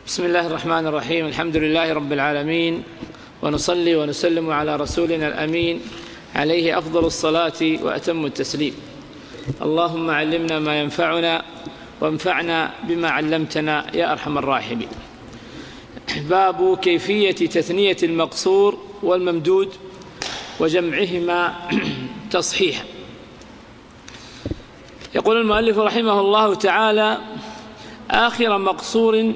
بسم الله الرحمن الرحيم. الحمد لله رب العالمين، ونصلي ونسلم على رسولنا الأمين عليه أفضل الصلاة وأتم التسليم. اللهم علمنا ما ينفعنا وانفعنا بما علمتنا يا أرحم الراحمين. باب كيفية تثنية المقصور والممدود وجمعهما تصحيحا. يقول المؤلف رحمه الله تعالى: آخر مقصور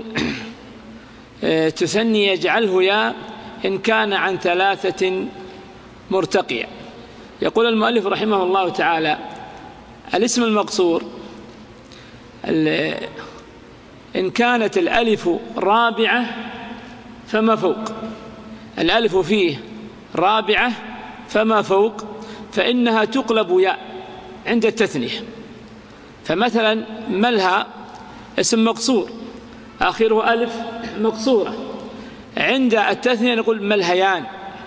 تثني يجعله يا إن كان عن ثلاثة مرتقية. يقول المؤلف رحمه الله تعالى: الاسم المقصور إن كانت الألف رابعة فما فوق، الألف فيه رابعة فما فوق، فإنها تقلب ياء عند التثنية. فمثلا ملهى اسم مقصور آخره ألف مقصورة، عند التثنية نقول ملهيان.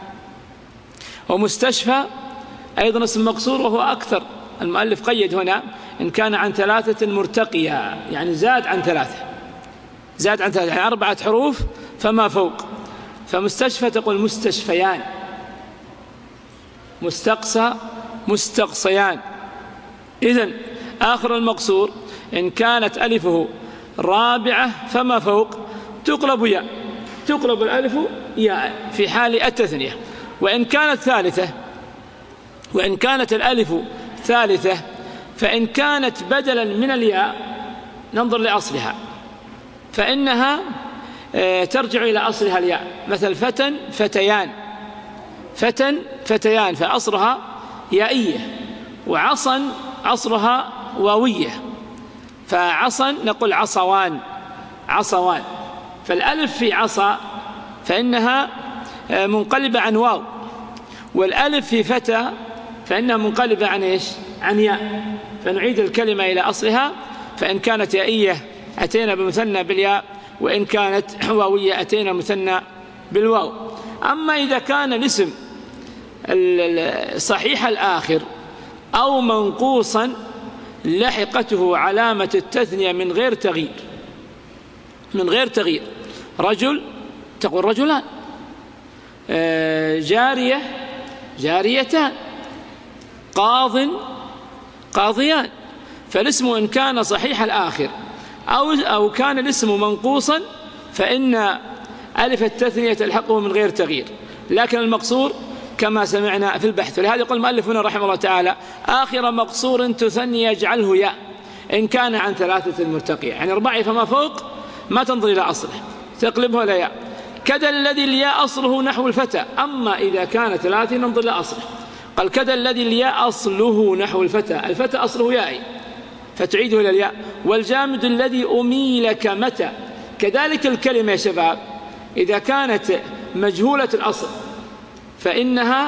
ومستشفى أيضا اسم مقصور وهو أكثر، المؤلف قيد هنا إن كان عن ثلاثة مرتقية، يعني زاد عن ثلاثة، يعني 4 حروف فما فوق. فمستشفى تقول مستشفيان، مستقصى مستقصيان. إذن آخر المقصور إن كانت ألفه رابعة فما فوق تقلب ياء، تقلب الألف ياء في حال التثنية. وإن كانت الألف ثالثة فإن كانت بدلا من الياء ننظر لأصلها، فإنها ترجع إلى أصلها الياء. مثل فتى فتيان، فتى فتيان فأصلها يائية، وعصا أصلها واوية، فعصا نقول عصوان، عصوان. فالألف في عصا فإنها منقلبة عن واو، والألف في فتى فإنها منقلبة عن إيش؟ عن ياء. فنعيد الكلمة إلى أصلها، فإن كانت يائية أتينا بمثنى بالياء، وإن كانت واوية أتينا مثنى بالواو. أما إذا كان الاسم صحيح الآخر أو منقوصا لحقته علامة التثنية من غير تغيير، من غير تغيير. رجل تقول رجلان، جارية جاريتان، قاض قاضيان. فالاسم إن كان صحيح الآخر أو كان الاسم منقوصا فإن ألف التثنية تلحقه من غير تغيير. لكن المقصور كما سمعنا في البحث. ولهذا يقول المؤلف هنا رحمه الله تعالى: آخر مقصور تثني يجعله ياء إن كان عن ثلاثة مرتقية، يعني 4 فما فوق ما تنظر إلى أصله، تقلبه إلى ياء. كذا الذي الياء أصله نحو الفتى، أما إذا كان 3 ننظر إلى أصله. قال: كذا الذي الياء أصله نحو الفتى، الفتى أصله يائي فتعيده إلى الياء. والجامد الذي أميل كمتى. كذلك الكلمة يا شباب إذا كانت مجهولة الأصل فإنها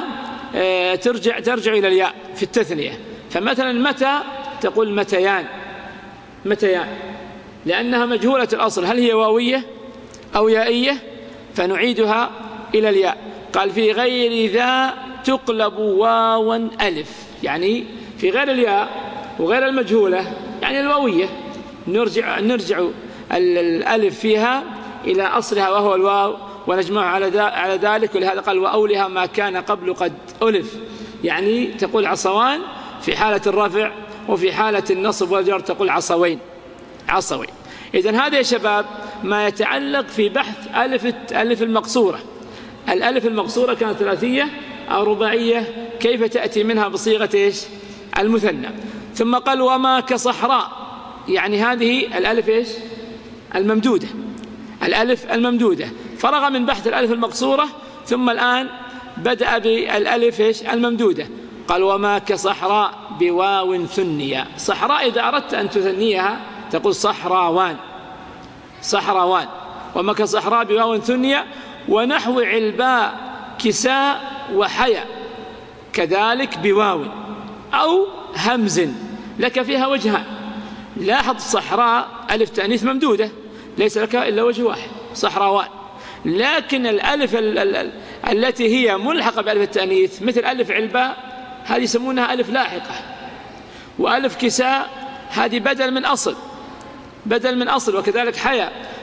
ترجع إلى الياء في التثنية. فمثلا متى تقول متيان، متيان، لأنها مجهولة الأصل، هل هي واوية أو يائية؟ فنعيدها إلى الياء. قال: في غير ذا تقلب واوا ألف، يعني في غير الياء وغير المجهولة، يعني الواوية، نرجع الألف فيها إلى أصلها وهو الواو ونجمعها على ذلك. ولهذا قال: وأولها ما كان قبل قد ألف، يعني تقول عصوان في حالة الرفع، وفي حالة النصب والجر تقول عصوين، عصوين. إذن هذا يا شباب ما يتعلق في بحث ألف المقصورة. الألف المقصورة كانت ثلاثية أو رباعية، كيف تأتي منها بصيغة إيش؟ المثنى. ثم قال: وما كصحراء، يعني هذه الألف إيش؟ الممدودة، الألف الممدودة. فرغ من بحث الألف المقصورة ثم الآن بدأ بالألف إيش؟ الممدودة. قال: وما كصحراء بواو ثنية. صحراء إذا أردت أن تثنيها تقول صحراوان، صحراوان. وما كصحراء بواو ثنية. ونحو علباء كساء وحيا كذلك بواو أو همز، لك فيها وجهان. لاحظ صحراء ألف تأنيث ممدودة، ليس لك إلا وجه واحد، صحراوان. لكن الألف التي هي ملحقة بألف التأنيث مثل ألف علباء هذه يسمونها ألف لاحقة، وألف كساء هذه بدل من أصل، بدل من أصل. وكذلك حيا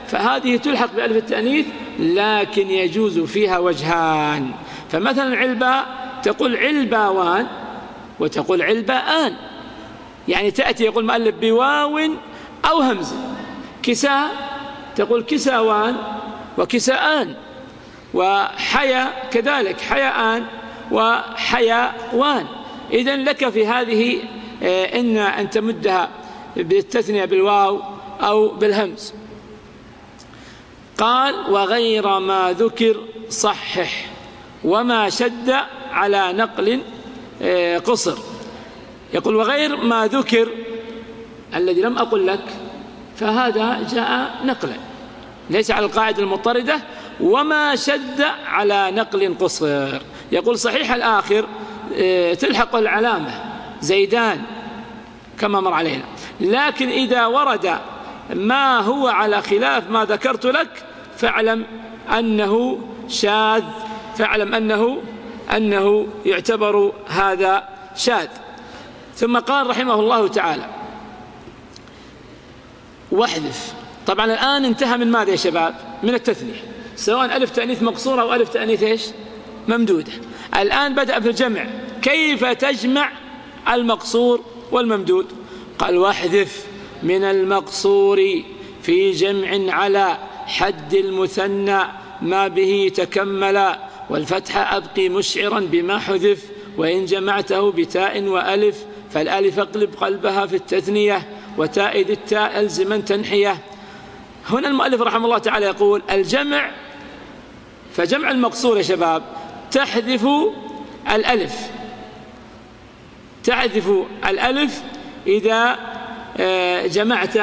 فهذه تلحق بألف التأنيث، لكن يجوز فيها وجهان. فمثلا علباء تقول علباوان وتقول علباءان، يعني تأتي يقول المؤلف بواو أو همزة. كساء تقول كساوان وكساءان، وحيا كذلك حياءان وحياوان. إذن لك في هذه إن أن تمدها بالتثنية بالواو أو بالهمز. قال وغير ما ذكر صحح وما شد على نقل قصر. يقول وغير ما ذكر الذي لم أقل لك فهذا جاء نقلا ليس على القاعدة المضطردة. وما شد على نقل قصر، يقول صحيح الآخر تلحق العلامة زيدان كما مر علينا، لكن إذا ورد ما هو على خلاف ما ذكرت لك فاعلم أنه شاذ، فاعلم أنه يعتبر هذا شاذ. ثم قال رحمه الله تعالى واحذف. طبعا الآن انتهى من ماذا يا شباب؟ من التثنية، سواء ألف تأنيث مقصورة أو ألف تأنيث إيش؟ ممدودة. الآن بدأ في الجمع، كيف تجمع المقصور والممدود؟ قال واحذف من المقصور في جمع على حد المثنى ما به تكملا، والفتح أبقي مشعرا بما حذف، وإن جمعته بتاء وألف فالألف اقلب قلبها في التثنية، وتائد التاء ألزما تنحية. هنا المؤلف رحمه الله تعالى يقول الجمع، فجمع المقصور يا شباب تحذف الألف، تحذف الألف إذا جمعت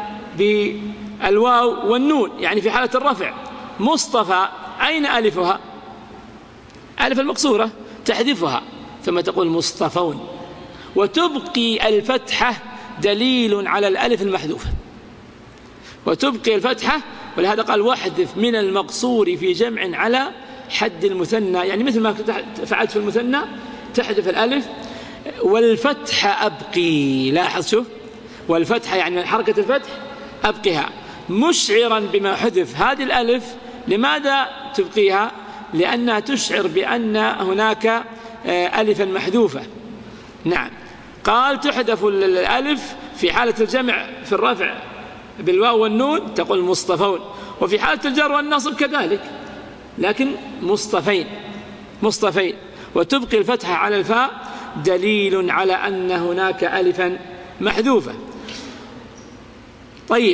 بالواو والنون، يعني في حالة الرفع. مصطفى أين ألفها؟ ألف المقصورة تحذفها ثم تقول مصطفون، وتبقي الفتحة دليل على الألف المحذوفة، وتبقي الفتحة. ولهذا قال واحذف من المقصور في جمع على حد المثنى، يعني مثل ما فعلت في المثنى تحذف الألف. والفتح أبقي، لاحظ شوف، والفتح يعني حركة الفتح أبقيها مشعرا بما حذف. هذه الألف لماذا تبقيها؟ لأنها تشعر بأن هناك ألفا محذوفة. نعم، قال تحذف الألف في حالة الجمع في الرفع بالواو والنون تقول مصطفون، وفي حالة الجر والنصب كذلك، لكن مصطفين، وتبقي الفتحة على الفاء دليل على أن هناك ألفا محذوفة. طيب،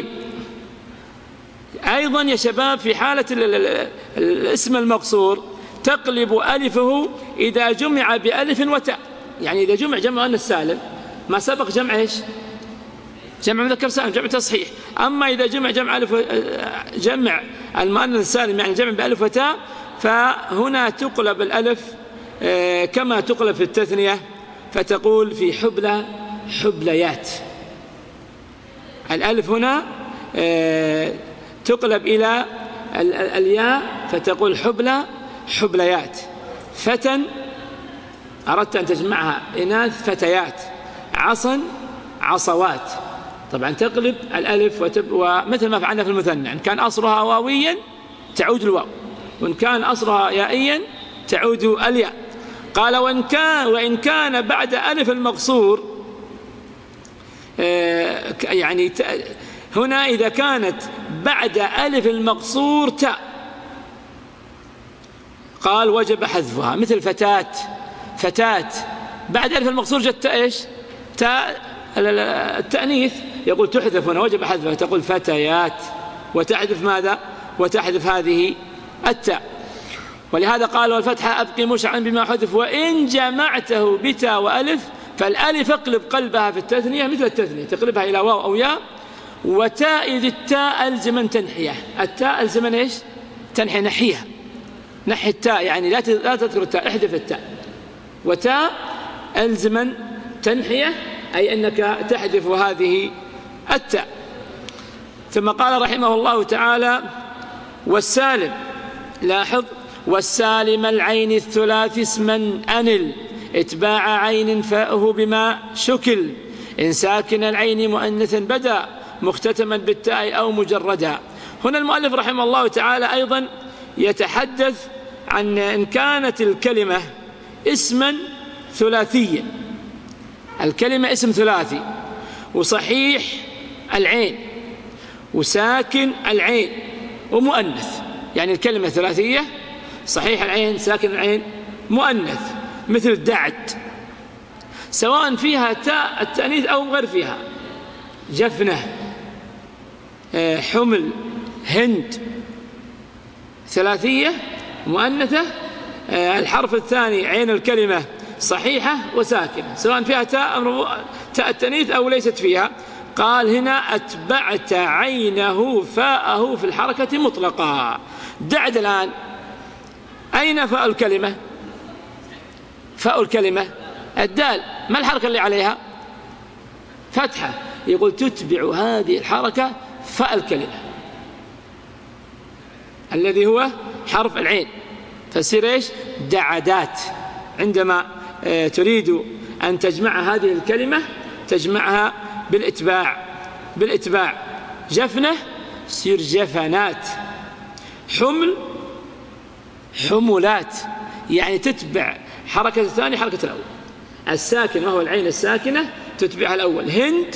أيضا يا شباب في حالة الاسم المقصور تقلب ألفه إذا جمع بألف وتاء، يعني إذا جمع مؤنث سالم ما سبق جمع إيش؟ جمع مذكر سالم، جمع تصحيح. أما إذا جمع المؤنث السالم يعني جمع بألف وتاء، فهنا تقلب الألف كما تقلب في التثنية، فتقول في حبلى حبليات. الألف هنا تقلب إلى الياء فتقول حبلى حبليات. فتى أردت أن تجمعها إناث فتيات، عصا عصوات. طبعا تقلب الألف ومثل ما فعلنا في المثنى، إن كان أصلها واويا تعود الواو، وإن كان أصلها يائيا تعود الياء. قال وإن كان بعد ألف المقصور، يعني هنا إذا كانت بعد ألف المقصور تاء قال وجب حذفها، مثل فتاة بعد ألف المقصور جت إيش؟ تاء التأنيث، يقول تحذف هنا وجب حذفها، تقول فتيات، وتحذف ماذا؟ وتحذف هذه التاء. ولهذا قال والفتحة أبقي مشعرا بما حذف، وإن جمعته بتاء وألف فالألف اقلب قلبها في التثنية مثل التثنية، تقلبها إلى واو أو ياء. وتائد التاء ألزما تنحية، التاء ألزما إيش؟ تنحي، نحي التاء، يعني لا تذكر التاء، احذف التاء. وتاء ألزما تنحية أي أنك تحذف هذه التاء. ثم قال رحمه الله تعالى والسالم، لاحظ، والسالم العين الثلاث اسما أنل اتباع عين فاءه بما شكل، إن ساكن العين مؤنثا بدا مختتما بالتاء أو مجردا. هنا المؤلف رحمه الله تعالى أيضا يتحدث عن إن كانت الكلمة اسما ثلاثيا، الكلمة اسم ثلاثي وصحيح العين وساكن العين ومؤنث، يعني الكلمة ثلاثية صحيح العين ساكن العين مؤنث، مثل دعد، سواء فيها تاء التأنيث أو غير فيها، جفنة، حمل، هند، ثلاثية مؤنثة، الحرف الثاني عين الكلمة صحيحة وساكنة، سواء فيها تاء التأنيث أو ليست فيها. قال هنا أتبعت عينه فاءه في الحركة مطلقا. دعد الآن أين فاء الكلمة؟ فاء الكلمة الدال، ما الحركة اللي عليها؟ فتحة. يقول تتبع هذه الحركة فاء الكلمة الذي هو حرف العين، فتصير إيش؟ دعدات. عندما تريد أن تجمع هذه الكلمة تجمعها بالإتباع. جفنة تصير جفنات، حمل حملات، يعني تتبع حركة الثاني حركة الأول. الساكن وهو العين الساكنة تتبعها الأول. هند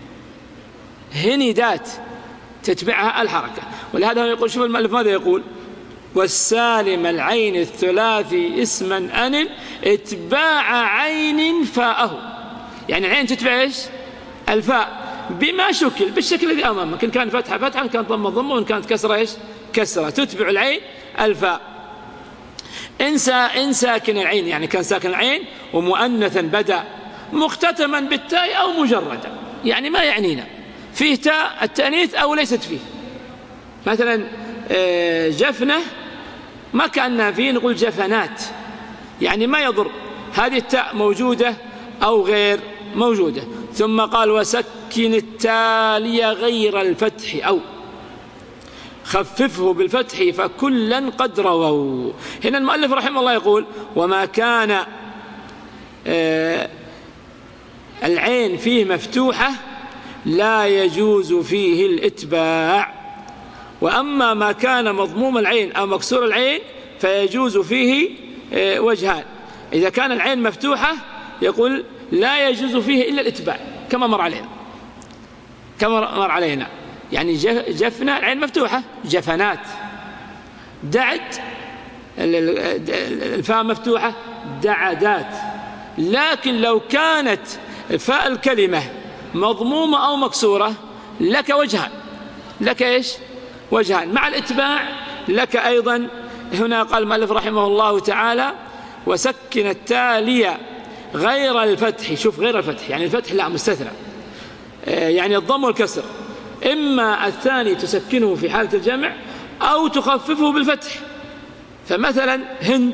هندات تتبعها الحركة. ولهذا يقول، شوف المؤلف ماذا يقول: والسالم العين الثلاثي اسما أن اتباع عين فاءه، يعني العين تتبع إيش؟ الفاء بما شكل، بالشكل الذي أمامك، إن كان فتحة فتحة، إن كانت ضمة ضمة، وإن كانت كسرة إيش؟ كسرة. تتبع العين الفاء. إن ساكن العين، يعني كان ساكن العين ومؤنثا بدأ مختتما بالتاء أو مجردا، يعني ما يعنينا فيه تاء التأنيث أو ليست فيه. مثلا جفنة ما كأنها فيه، نقول جفنات، يعني ما يضر هذه التاء موجودة أو غير موجودة. ثم قال وسكن التالي غير الفتح أو خففه بالفتح فكلا قد رووا. هنا المؤلف رحمه الله يقول: وما كان العين فيه مفتوحة لا يجوز فيه الإتباع، وأما ما كان مضموم العين أو مكسور العين فيجوز فيه وجهان. إذا كان العين مفتوحة يقول لا يجوز فيه إلا الإتباع، كما مر علينا يعني جفنة العين مفتوحة جفنات، دعد الفاء مفتوحة دعدات. لكن لو كانت فاء الكلمة مضمومة أو مكسورة لك وجهان، لك إيش؟ وجهان مع الإتباع. لك أيضا هنا قال المؤلف رحمه الله تعالى: وسكن التالية غير الفتح. شوف غير الفتح، يعني الفتح لا مستثنى، يعني الضم والكسر، إما الثاني تسكنه في حالة الجمع أو تخففه بالفتح. فمثلا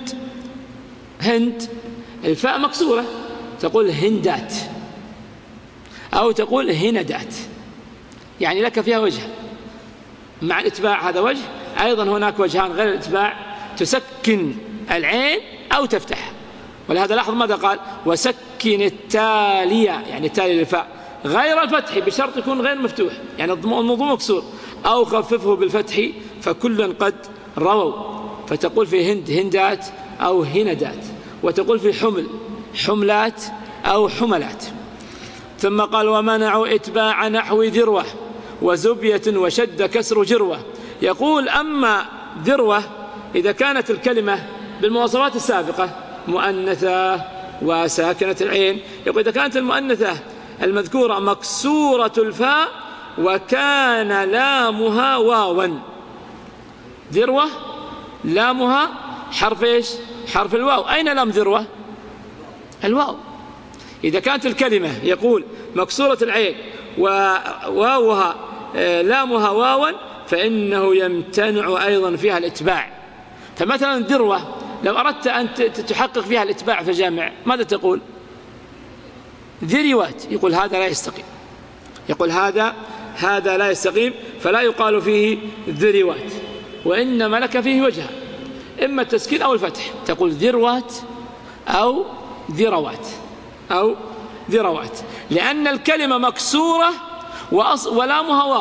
هند الفاء مكسورة تقول هندات، أو تقول هندات، يعني لك فيها وجه مع الإتباع، هذا وجه. أيضا هناك وجهان غير الإتباع، تسكن العين أو تفتح. ولهذا لاحظ ماذا قال: وسكن التالية، يعني التالي للفاء غير الفتح، بشرط يكون غير مفتوح، يعني النظم مكسور، أو خففه بالفتح فكلا قد رووا. فتقول في هند هندات أو هندات، وتقول في حمل حملات أو حملات. ثم قال: ومنعوا إتباع نحو ذروة وزبية وشد كسر جروة. يقول: أما ذروة إذا كانت الكلمة بالمواصفات السابقة مؤنثة وساكنة العين، يقول إذا كانت المؤنثة المذكورة مكسورة الفاء وكان لامها واوا، ذروة لامها حرف إيش؟ حرف الواو. أين لام ذروة؟ الواو. إذا كانت الكلمة يقول مكسورة العين وواوها لامها واوا فإنه يمتنع أيضا فيها الإتباع. فمثلا ذروة لو أردت أن تحقق فيها الإتباع في الجامع ماذا تقول؟ ذروات، يقول هذا لا يستقيم، يقول هذا لا يستقيم، فلا يقال فيه ذروات، وإنما لك فيه وجه، إما التسكين أو الفتح، تقول ذروات أو ذروات أو ذروات، لأن الكلمة مكسورة ولامها واو،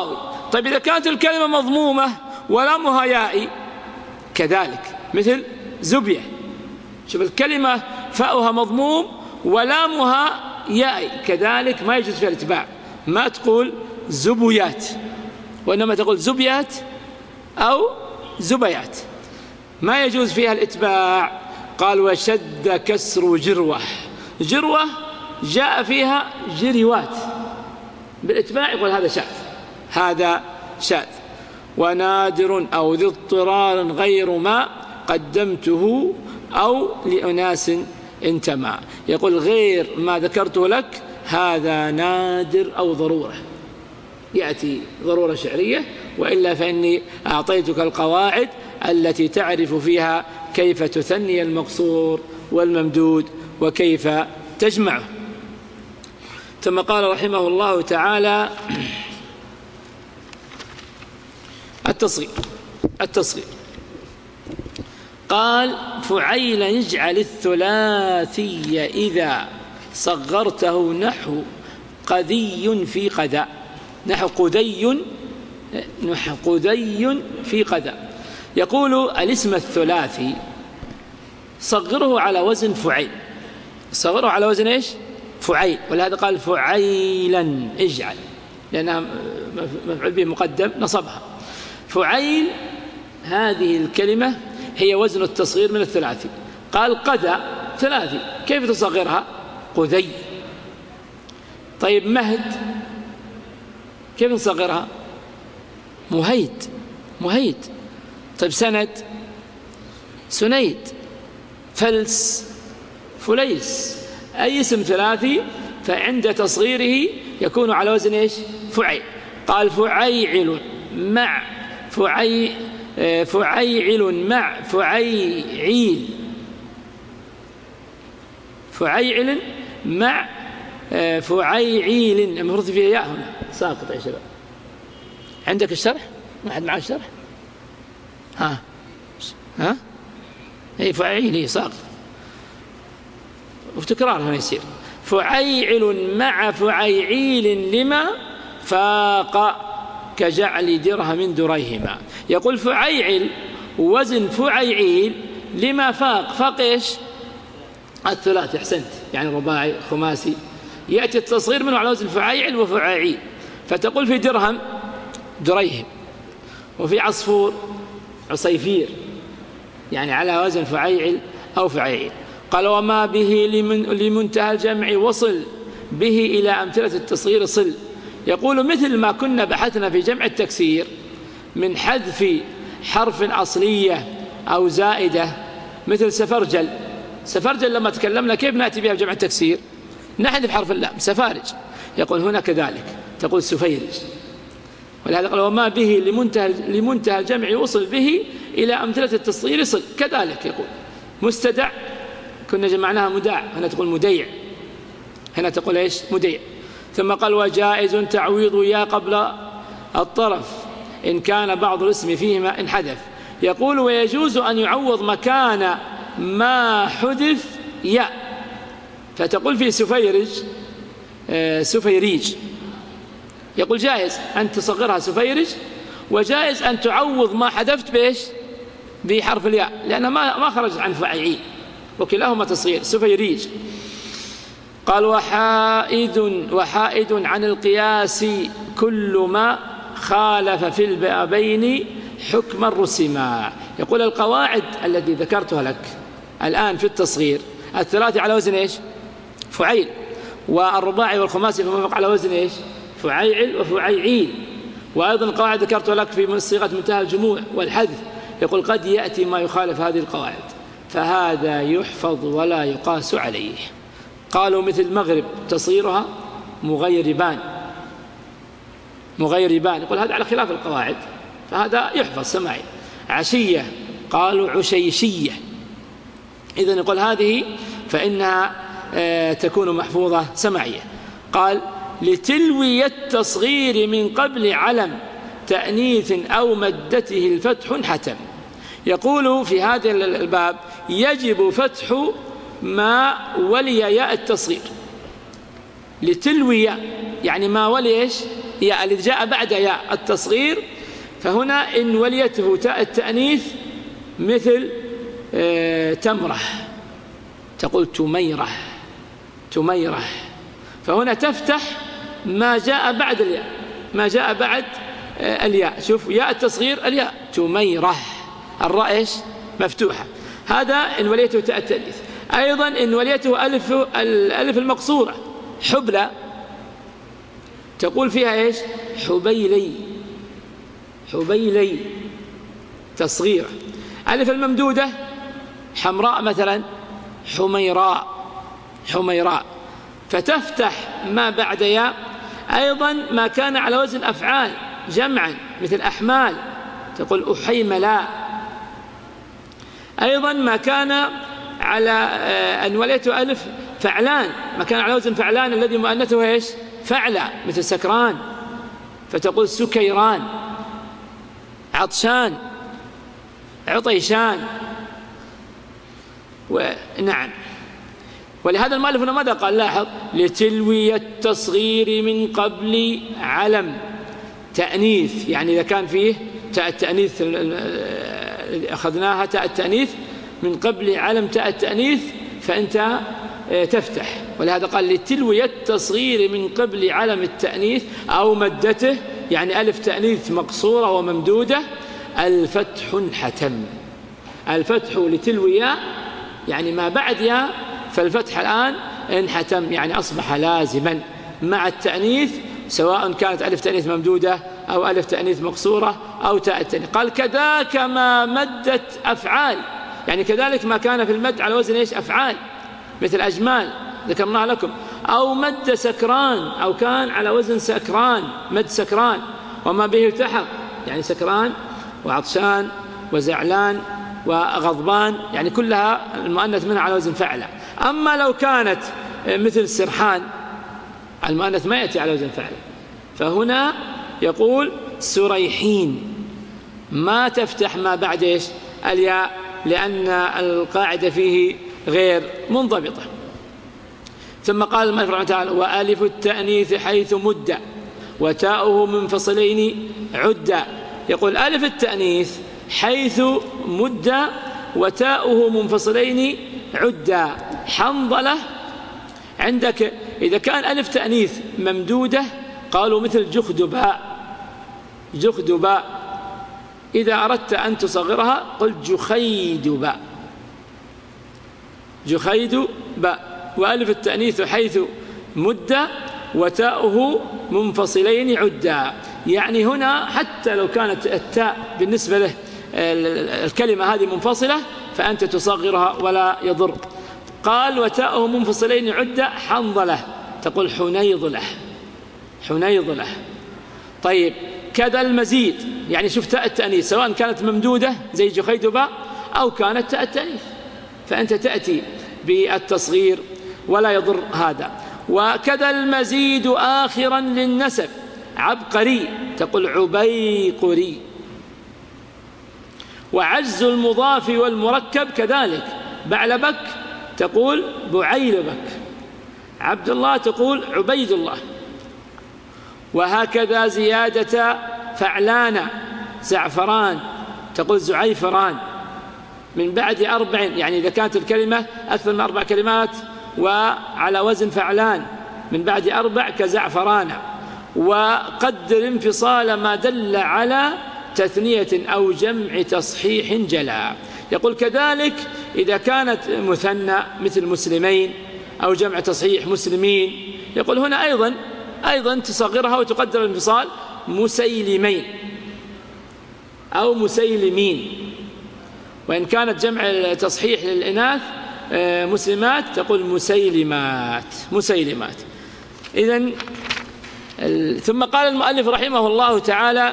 طيب إذا كانت الكلمة مضمومة ولامها يائي كذلك، مثل زبية، شوف الكلمة فاؤها مضموم ولامها يائي كذلك ما يجوز فيها الاتباع، ما تقول زبيات وإنما تقول زبيات أو زبيات، ما يجوز فيها الاتباع. قال وشد كسر جروة، جروة جاء فيها جروات، بالاتباع يقول هذا شاذ، هذا شاذ. ونادر أو ذي اضطرار غير ما قدمته أو لأناس انتمى، يقول غير ما ذكرته لك هذا نادر أو ضرورة، يأتي ضرورة شعرية، وإلا فإني أعطيتك القواعد التي تعرف فيها كيف تثني المقصور والممدود وكيف تجمعه. ثم قال رحمه الله تعالى التصغير قال فعيل اجعل الثلاثي إذا صغرته نحو قذي في قذا، نحو قذي في قذا. يقول الاسم الثلاثي صغره على وزن فعيل، صغره على وزن ايش؟ فعيل، ولهذا قال فعيلا اجعل، لأنها مفعول به مقدم نصبها. فعيل هذه الكلمة هي وزن التصغير من الثلاثي. قال قذا ثلاثي، كيف تصغرها؟ قذي. طيب مهد كيف نصغرها؟ مهيد. طيب سند سنيد. فلس فليس. أي اسم ثلاثي فعند تصغيره يكون على وزن ايش؟ فعيل. قال فعيعل مع فعيعل مع فعيعيل، فعيعل مع فعيعيل، المفروض فيها ياء هنا ساقط يا شباب. عندك الشرح؟ ما حد معه الشرح؟ ها اي فعيعيل ساقط، وتكرار هنا يصير فعيعل مع فعيعيل لما فاق كجعل درهم دريهما. يقول فعيعل وزن فعيعيل لما فاق ايش؟ الثلاثي، احسنت، يعني رباعي خماسي، يأتي التصغير منه على وزن فعيعل وفعيعيل، فتقول في درهم دريهم، وفي عصفور عصيفير، يعني على وزن فعيعل أو فعيعيل. قال وما به لمنتهى الجمع وصل به إلى أمثلة التصغير صل. يقول مثل ما كنا بحثنا في جمع التكسير من حذف حرف أصلية أو زائدة، مثل سفرجل. سفرجل لما تكلمنا كيف نأتي بها في جمع التكسير؟ نحذف حرف اللام، سفارج. يقول هنا كذلك تقول سفيرج. ولهذا قال وما به لمنتهى الجمع وصل به إلى أمثلة التصغير صل. كذلك يقول مستدع، كنا جمعناها مداع، هنا تقول مديع، هنا تقول ايش؟ مديع. ثم قال وجائز تعويض يا قبل الطرف إن كان بعض الاسم فيهما انحذف. يقول ويجوز أن يعوض مكان ما حذف يا، فتقول في سفيرج سفيريج، يقول جائز أن تصغرها سفيرج، وجائز أن تعوض ما حذفت بإيش؟ بحرف الياء، لأنها ما خرجت عن فعيعيل، وكلاهما تصغير سفيريج. قال وحائد عن القياس كل ما خالف في البابين حكما رسما. يقول القواعد التي ذكرتها لك الآن في التصغير، الثلاثي على وزن ايش؟ فعيل، والرباعي والخماسي فما على وزن ايش؟ فعيعل وفعيعيل. وأيضا القواعد ذكرتها لك في صيغة منتهى الجموع والحذف. يقول قد يأتي ما يخالف هذه القواعد، فهذا يحفظ ولا يقاس عليه. قالوا مثل مغرب تصغيرها مغيربان، يقول هذا على خلاف القواعد، فهذا يحفظ سماعي. عشية قالوا عشيشية، إذن يقول هذه فإنها تكون محفوظة سماعية. قال لتلوي التصغير من قبل علم تأنيث أو مدته الفتح حتم. يقول في هذا الباب يجب فتح ما ولي ياء التصغير. لتلوي يعني ما ولي ايش؟ ياء الذي جاء بعد ياء التصغير، فهنا إن وليته تاء التأنيث مثل تمرة تقول تميرة، تميرة، فهنا تفتح ما جاء بعد الياء، ما جاء بعد الياء. شوف ياء التصغير الياء تميرة، الراء إيش مفتوحة، هذا إن وليته تاء التأنيث. أيضا إن وليته الألف المقصورة حبلى تقول فيها إيش حبيلي، حبيلي تصغير. ألف الممدودة حمراء مثلا حميراء، حميراء، فتفتح ما بعد ياء. أيضا ما كان على وزن أفعال جمعا مثل أحمال تقول أحيملاء. أيضا ما كان على أن وليته ألف فعلان، ما كان على وزن فعلان الذي مؤنثه إيش فعلى مثل سكران فتقول سكيران، عطشان عطيشان. ونعم، ولهذا المؤلف هنا ماذا قال؟ لاحظ لتلوي التصغير من قبل علم تأنيث، يعني إذا كان فيه تاء التأنيث أخذناها تاء التأنيث من قبل علم تاء التأنيث فأنت تفتح. ولهذا قال لتلوي التصغير من قبل علم التأنيث أو مدته، يعني ألف تأنيث مقصورة وممدودة الفتح انحتم. الفتح لتلوية يعني ما بعد يا، فالفتح الآن انحتم يعني أصبح لازما مع التأنيث، سواء كانت ألف تأنيث ممدودة أو ألف تأنيث مقصورة أو تاء التأنيث. قال كذاك ما مدت أفعال، يعني كذلك ما كان في المد على وزن إيش أفعال مثل أجمال ذكرناها لكم، أو مد سكران، أو كان على وزن سكران مد سكران وما به التحق، يعني سكران وعطشان وزعلان وغضبان، يعني كلها المؤنث منها على وزن فعلة. أما لو كانت مثل سرحان المؤنث ما يأتي على وزن فعلة، فهنا يقول سريحين ما تفتح ما بعد إيش الياء، لأن القاعدة فيه غير منضبطة. ثم قال المؤلف رحمه الله تعالى وألف التأنيث حيث مد وتاؤه منفصلين عدا. يقول ألف التأنيث حيث مد وتاؤه منفصلين عدا. حنظلة عندك إذا كان ألف تأنيث ممدودة قالوا مثل جخدباء، جخدباء، إذا أردت أن تصغرها قل جخيدباء، جخيدباء. وألف التأنيث حيث مد وتاؤه منفصلين عدا، يعني هنا حتى لو كانت التاء بالنسبة له الكلمة هذه منفصلة فأنت تصغرها ولا يضر. قال وتاؤه منفصلين عدا حنظلة تقول حنيظلة، حنيظلة. طيب كذا المزيد، يعني شوف تاء التأنيث سواء كانت ممدودة زي جخيدباء أو كانت تاء التأنيث فأنت تأتي بالتصغير ولا يضر هذا. وكذا المزيد آخرا للنسب عبقري تقول عبيقري. وعجز المضاف والمركب كذلك بعلبك تقول بعيلبك، عبد الله تقول عبيد الله. وهكذا زيادة فعلان زعفران تقول زعيفران من بعد 4، يعني إذا كانت الكلمة أكثر من 4 كلمات وعلى وزن فعلان من بعد 4 كزعفران. وقدر انفصال ما دل على تثنية أو جمع تصحيح جلا. يقول كذلك إذا كانت مثنى مثل مسلمين أو جمع تصحيح مسلمين، يقول هنا أيضا تصغرها وتقدر الانفصال مسيلمين أو مسيلمين. وإن كانت جمع تصحيح للإناث مسلمات تقول مسيلمات، مسيلمات. إذن ثم قال المؤلف رحمه الله تعالى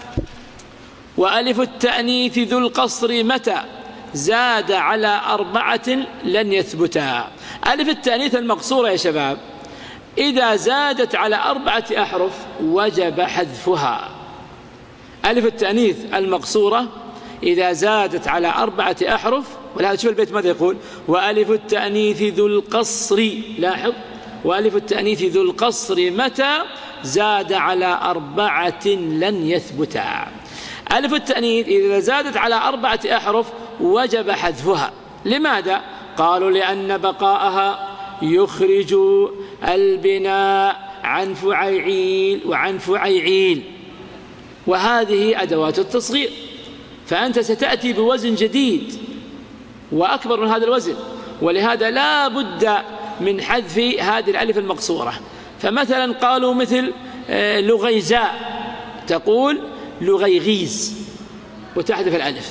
وألف التأنيث ذو القصر متى زاد على 4 لن يثبتا. ألف التأنيث المقصورة يا شباب إذا زادت على 4 أحرف وجب حذفها. ألف التأنيث المقصورة إذا زادت على 4 أحرف، ولهذا شوف البيت ماذا يقول وألف التأنيث ذو القصر، لاحظ وألف التأنيث ذو القصر متى زاد على 4 لن يثبتا. ألف التأنيث إذا زادت على 4 أحرف وجب حذفها. لماذا؟ قالوا لأن بقاءها يخرج البناء عن فعيعيل وعن فعيعيل، وهذه أدوات التصغير، فأنت ستأتي بوزن جديد وأكبر من هذا الوزن، ولهذا لا بد من حذف هذه الألف المقصورة. فمثلا قالوا مثل لغيزاء تقول لغيغيز وتحذف الألف،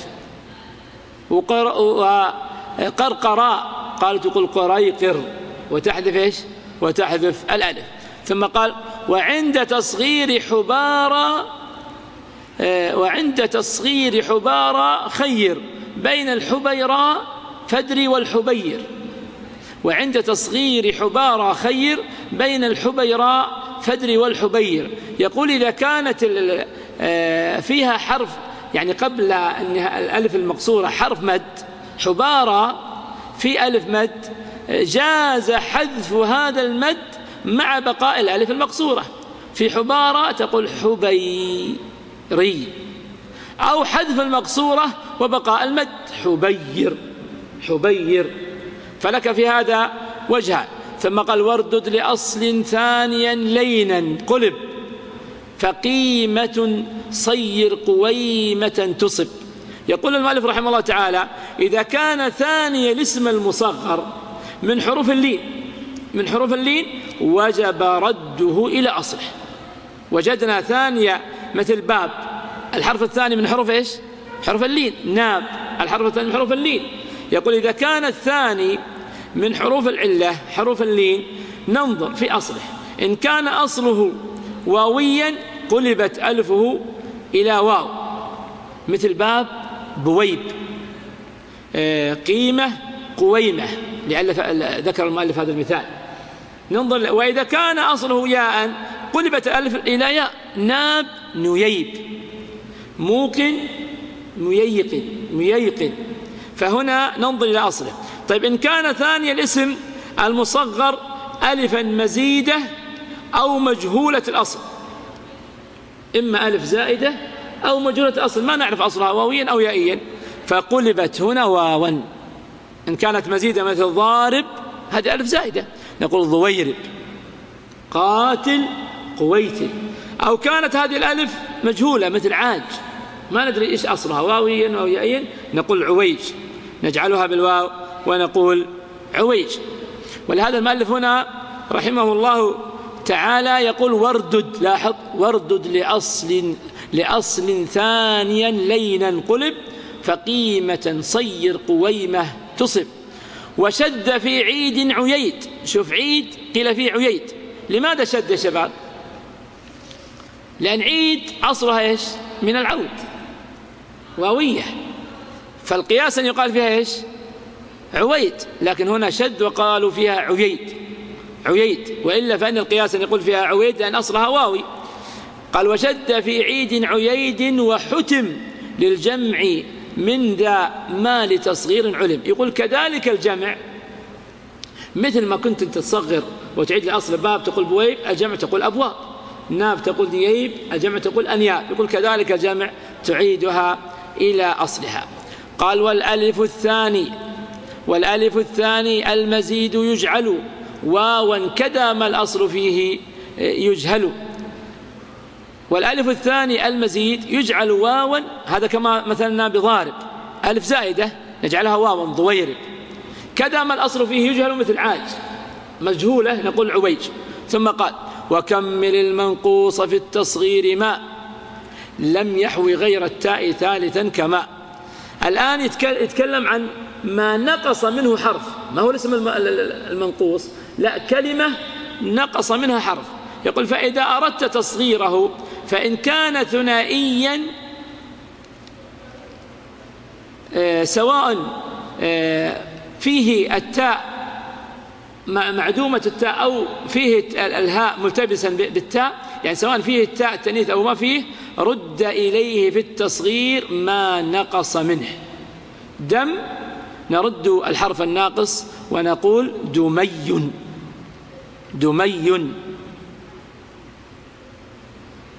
وقرقراء قالوا تقول قريقر وتحذف إيش؟ وتحذف الألف. ثم قال وعند تصغير حبارى خير بين الحبيراء فدري والحبير. وعند تصغير حبارى خير بين الحبيراء فدري والحبير. يقول إذا كانت فيها حرف يعني قبل الألف المقصورة حرف مد، حبارى في ألف مد، جاز حذف هذا المد مع بقاء الألف المقصورة. في حبارى تقول حبيري، أو حذف المقصورة وبقاء المد حبير. فلك في هذا وجهان. ثم قال واردد لأصل ثانيا لينا قلب فقيمة صير قويمة تصب. يقول المؤلف رحمه الله تعالى إذا كان ثاني الاسم المصغر من حروف اللين وجب رده إلى أصله. وجدنا ثانية مثل باب، الحرف الثاني من حروف إيش؟ حروف اللين. ناب، الحرف الثاني من حروف اللين. يقول إذا كان الثاني من حروف العلة حروف اللين ننظر في أصله، إن كان أصله واويا قلبت ألفه إلى واو، مثل باب بويب، قيمة قويمة، لأن ذكر المؤلف هذا المثال. ننظر. وإذا كان أصله ياء قلبت الألف إلى ياء، ناب نييب، موقن مييقن. فهنا ننظر إلى أصله. طيب إن كان ثاني الاسم المصغر ألفا مزيدة أو مجهولة الأصل، إما ألف زائدة أو مجهولة الأصل ما نعرف أصلها واويا أو يائيا، فقلبت هنا واوا. إن كانت مزيدة مثل ضارب هذه ألف زائدة نقول ضويرب، قاتل قويتل. أو كانت هذه الألف مجهولة مثل عاج ما ندري إيش أصلها واويا أو يائيا نقول عويج، نجعلها بالواو ونقول عويج. ولهذا المؤلف هنا رحمه الله تعالى يقول واردد، لاحظ واردد لأصل ثانيا لينا قلب فقيمة صير قويمة تصب. وشد في عيد عييد، شوف عيد قيل فيه عييد. لماذا شد يا شباب؟ لأن عيد أصلها إيش؟ من العود واوية، فالقياس أن يقال فيها إيش؟ عويد، لكن هنا شد وقالوا فيها عييد، وإلا فإن القياس أن يقول فيها عويد لأن أصلها واوي. قال وشد في عيد عييد وحتم للجمع من ذا ما لتصغير علم. يقول كذلك الجمع مثل ما كنت تصغر وتعيد لأصل باب تقول بويب، الجمع تقول أبواب، ناب تقول نييب، الجمع تقول أنياب. يقول كذلك الجمع تعيدها إلى أصلها. قال والألف الثاني المزيد يجعل واوا كذا ما الأصل فيه يجهل. والألف الثاني المزيد يجعل واوا، هذا كما مثلنا بضارب ألف زائدة نجعلها واوا ضويرب، كذا ما الأصل فيه يجهل مثل عاج، مجهولة نقول عويج. ثم قال وكمل المنقوص في التصغير ما لم يحوي غير التاء ثالثا كما. الآن يتكلم عن ما نقص منه حرف، ما هو الاسم المنقوص، لا كلمة نقص منها حرف. يقول فإذا أردت تصغيره فإن كان ثنائيا سواء فيه التاء معدومة التاء أو فيه الهاء ملتبسا بالتاء، يعني سواء فيه التاء التأنيث أو ما فيه، رد إليه في التصغير ما نقص منه. دم نرد الحرف الناقص ونقول دمي.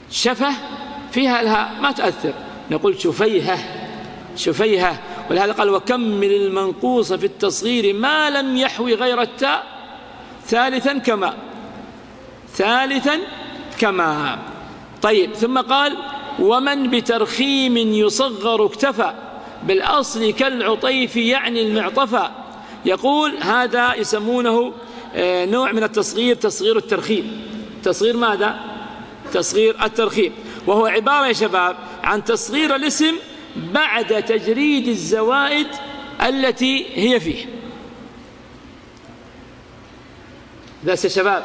شفه فيها الهاء ما تأثر، نقول شفيهة شفيهة. ولهذا قال وكمل المنقوص في التصغير ما لم يحوي غير التاء ثالثا كما، ثالثا كما. طيب ثم قال ومن بترخيم يصغر اكتفى بالأصل كالعطيف يعني المعطفى. يقول هذا يسمونه نوع من التصغير، تصغير الترخيم. تصغير ماذا؟ تصغير الترخيم، وهو عبارة يا شباب عن تصغير الاسم بعد تجريد الزوائد التي هي فيه. بس يا شباب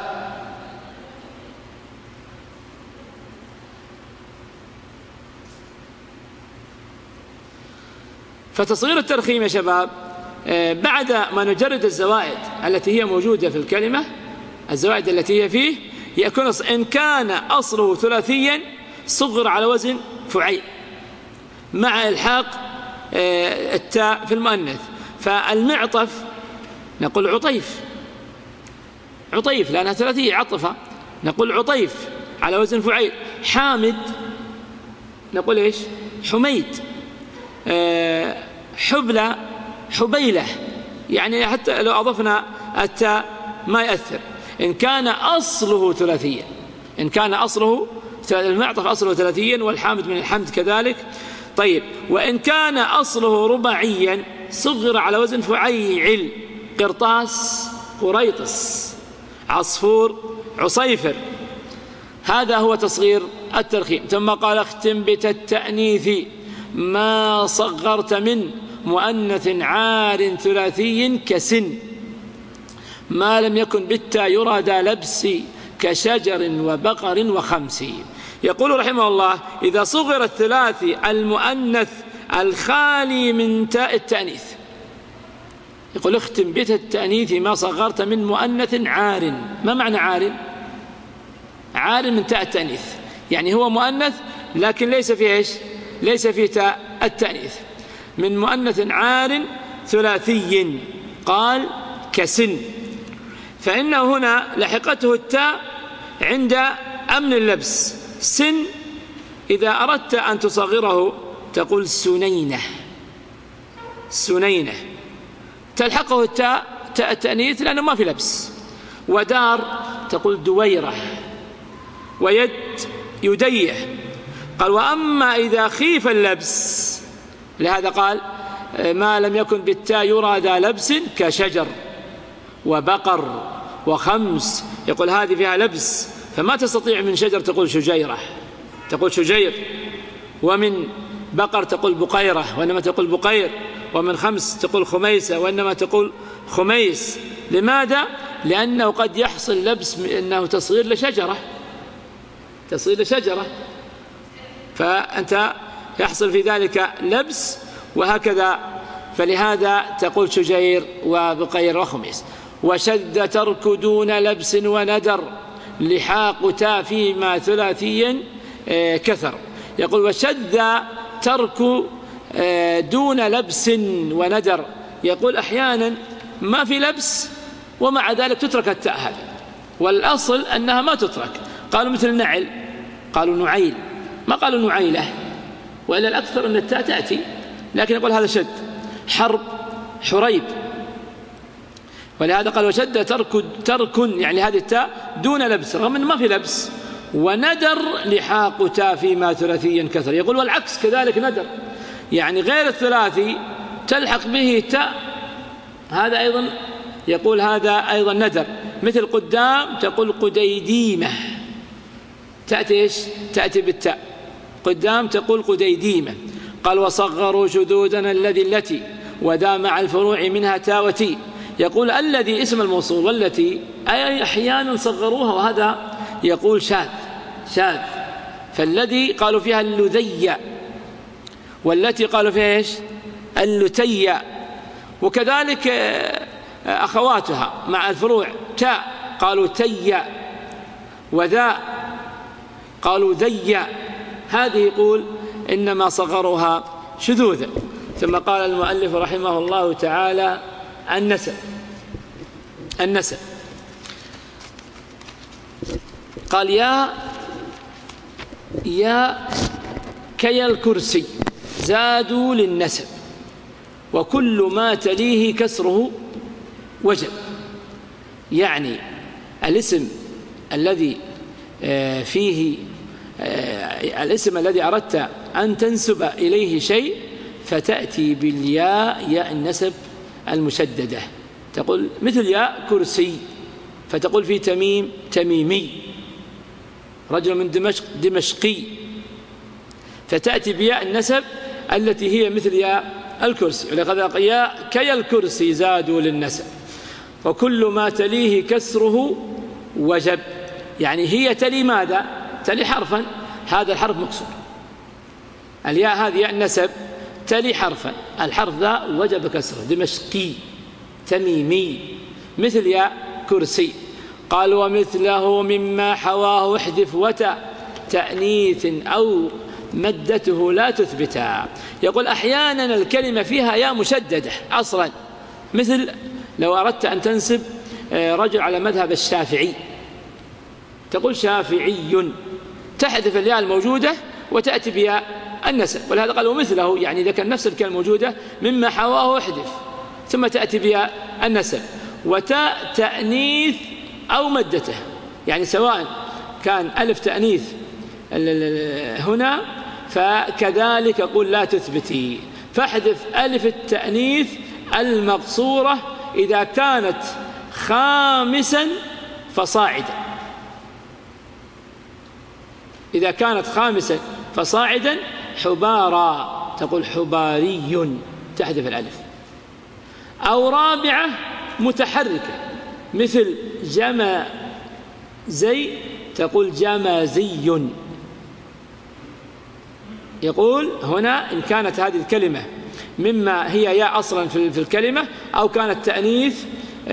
فتصغير الترخيم يا شباب بعد ما نجرد الزوائد التي هي موجودة في الكلمة، الزوائد التي هي فيه، يكون إن كان أصله ثلاثيا صغر على وزن فعيل مع إلحاق التاء في المؤنث. فالمعطف نقول عطيف، عطيف لأنها ثلاثية عطفة، نقول عطيف على وزن فعيل. حامد نقول إيش؟ حميد. حبلى حبيلة، يعني حتى لو أضفنا التاء ما يأثر إن كان أصله ثلاثيا. إن كان أصله المعطف أصله ثلاثيا والحامد من الحمد كذلك. طيب وإن كان أصله رباعيا صغر على وزن فعيل، قرطاس قريطس، عصفور عصيفر. هذا هو تصغير الترخيم. ثم قال اختم بالتأنيث ما صغرت من مؤنث عار ثلاثي كسن ما لم يكن بالتاء يرى ذا لبس كشجر وبقر وخمس. يقول رحمه الله إذا صغر الثلاثي المؤنث الخالي من تاء التأنيث، يقول اختم بالتأنيث ما صغرت من مؤنث عار. ما معنى عار؟ عار من تاء التأنيث، يعني هو مؤنث لكن ليس فيه إيش؟ ليس فيه تاء التأنيث. من مؤنث عار ثلاثي قال كسن، فإنه هنا لحقته التاء عند أمن اللبس. سن إذا أردت أن تصغره تقول سنينة، سنينة تلحقه التاء تاء التأنيث لأنه ما في لبس. ودار تقول دويرة، ويد يديه. قال وأما إذا خيف اللبس، لهذا قال ما لم يكن بالتاء يرى ذا لبس كشجر وبقر وخمس. يقول هذه فيها لبس فما تستطيع من شجر تقول شجيرة، تقول شجير، ومن بقر تقول بقيرة وإنما تقول بقير، ومن خمس تقول خميسة وإنما تقول خميس. لماذا؟ لأنه قد يحصل لبس أنه تصغير لشجرة، تصغير لشجرة، فأنت يحصل في ذلك لبس وهكذا. فلهذا تقول شجير وبقير وخميس. وشد ترك دون لبس وندر لحاق تاء فيما ثلاثيا كثر. يقول وشد ترك دون لبس وندر، يقول أحيانا ما في لبس ومع ذلك تترك التاء هذه، والأصل أنها ما تترك. قالوا مثل نعل، قالوا نعيل، ما قالوا نعيلة، وإلا الأكثر أن التاء تأتي، لكن يقول هذا شد. حرب حريب، ولهذا قال وشد ترك يعني هذه التاء دون لبس رغم أنه ما في لبس. وندر لحاق تاء فيما ثلاثيا كثر. يقول والعكس كذلك ندر، يعني غير الثلاثي تلحق به تاء، هذا أيضا يقول هذا أيضا ندر. مثل قدام تقول قديديمة، تأتي إيش؟ تأتي بالتاء. قدام تقول قديديمة. قال وصغروا شذوذنا التي وذا مع الفروع منها تاء وتي. يقول الذي اسم الموصول والتي أي أحيانا صغروها، وهذا يقول شاذ شاذ. فالذي قالوا فيها اللذية، والتي قالوا فيها إيش؟ اللتية. وكذلك أخواتها مع الفروع تاء قالوا تيا، وذا قالوا ذيا. هذه يقول إنما صغروها شذوذا. ثم قال المؤلف رحمه الله تعالى النسب. النسب قال يا يا كي الكرسي زادوا للنسب، وكل ما تليه كسره وجب. يعني الاسم الذي فيه الاسم الذي أردت أن تنسب إليه شيء فتأتي بالياء، ياء النسب المشددة، تقول مثل ياء كرسي، فتقول في تميم تميمي، رجل من دمشق دمشقي، فتأتي بياء النسب التي هي مثل ياء الكرسي. ولقد ياء كي الكرسي زادوا للنسب، وكل ما تليه كسره وجب. يعني هي تلي ماذا؟ تلي حرفا، هذا الحرف مكسور، الياء هذه ياء النسب تلي حرفا، الحرف ذا وجب كسره، دمشقي تميمي مثل ياء كرسي. قال ومثله مما حواه احذف وتا تأنيث أو مدته لا تثبتا. يقول أحيانا الكلمة فيها ياء مشددة أصلا، مثل لو أردت أن تنسب رجل على مذهب الشافعي تقول شافعي، تحذف الياء الموجودة وتأتي بياء النسب. ولهذا قال ومثله، يعني إذا كان نفس الكلمة موجودة مما حواه احذف ثم تأتي بياء النسب، وتاء تأنيث أو مدته، يعني سواء كان ألف تأنيث هنا فكذلك قل لا تثبتي، فاحذف ألف التأنيث المقصورة إذا كانت خامسا فصاعدا، إذا كانت خامسا فصاعدا حبارا تقول حباري، تحذف الألف. أو رابعة متحركة مثل جمازي تقول جمازي. يقول هنا إن كانت هذه الكلمة مما هي ياء أصلا في الكلمة، أو كانت تأنيث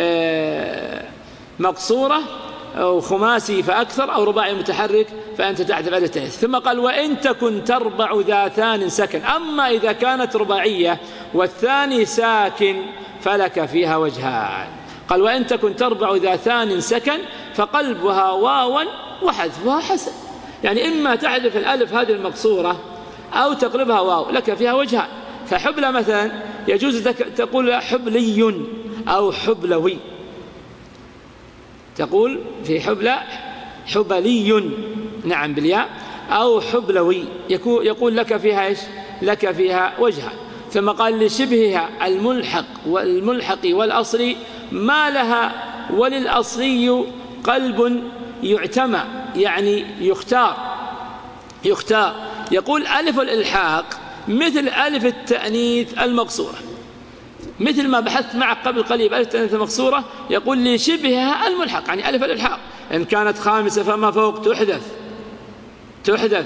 مقصورة أو خماسي فأكثر أو رباعي متحرك فأنت تحذف ألف التأنيث. ثم قال وإن تكن تربع ذا ثان سكن، أما إذا كانت رباعية والثاني ساكن فلك فيها وجهان. قال وإن تكن تربع ذا ثان سكن فقلبها واوا وحذفها حسن، يعني إما تحذف الألف هذه المقصورة أو تقلبها واو، لك فيها وجهان. فحبلى مثلا يجوز تقول حبلي أو حبلوي، تقول في حبلى حبلي نعم بالياء أو حبلوي، يقول لك فيها إيش؟ لك فيها وجهان. ثم قال لشبهها الملحق والأصلي ما لها وللأصلي قلب يعتمى، يعني يختار. يقول ألف الإلحاق مثل ألف التأنيث المقصورة، مثل ما بحثت معك قبل قليل ألف التأنيث المقصورة، يقول لشبهها الملحق يعني ألف الإلحاق، إن كانت خامسة فما فوق تحذف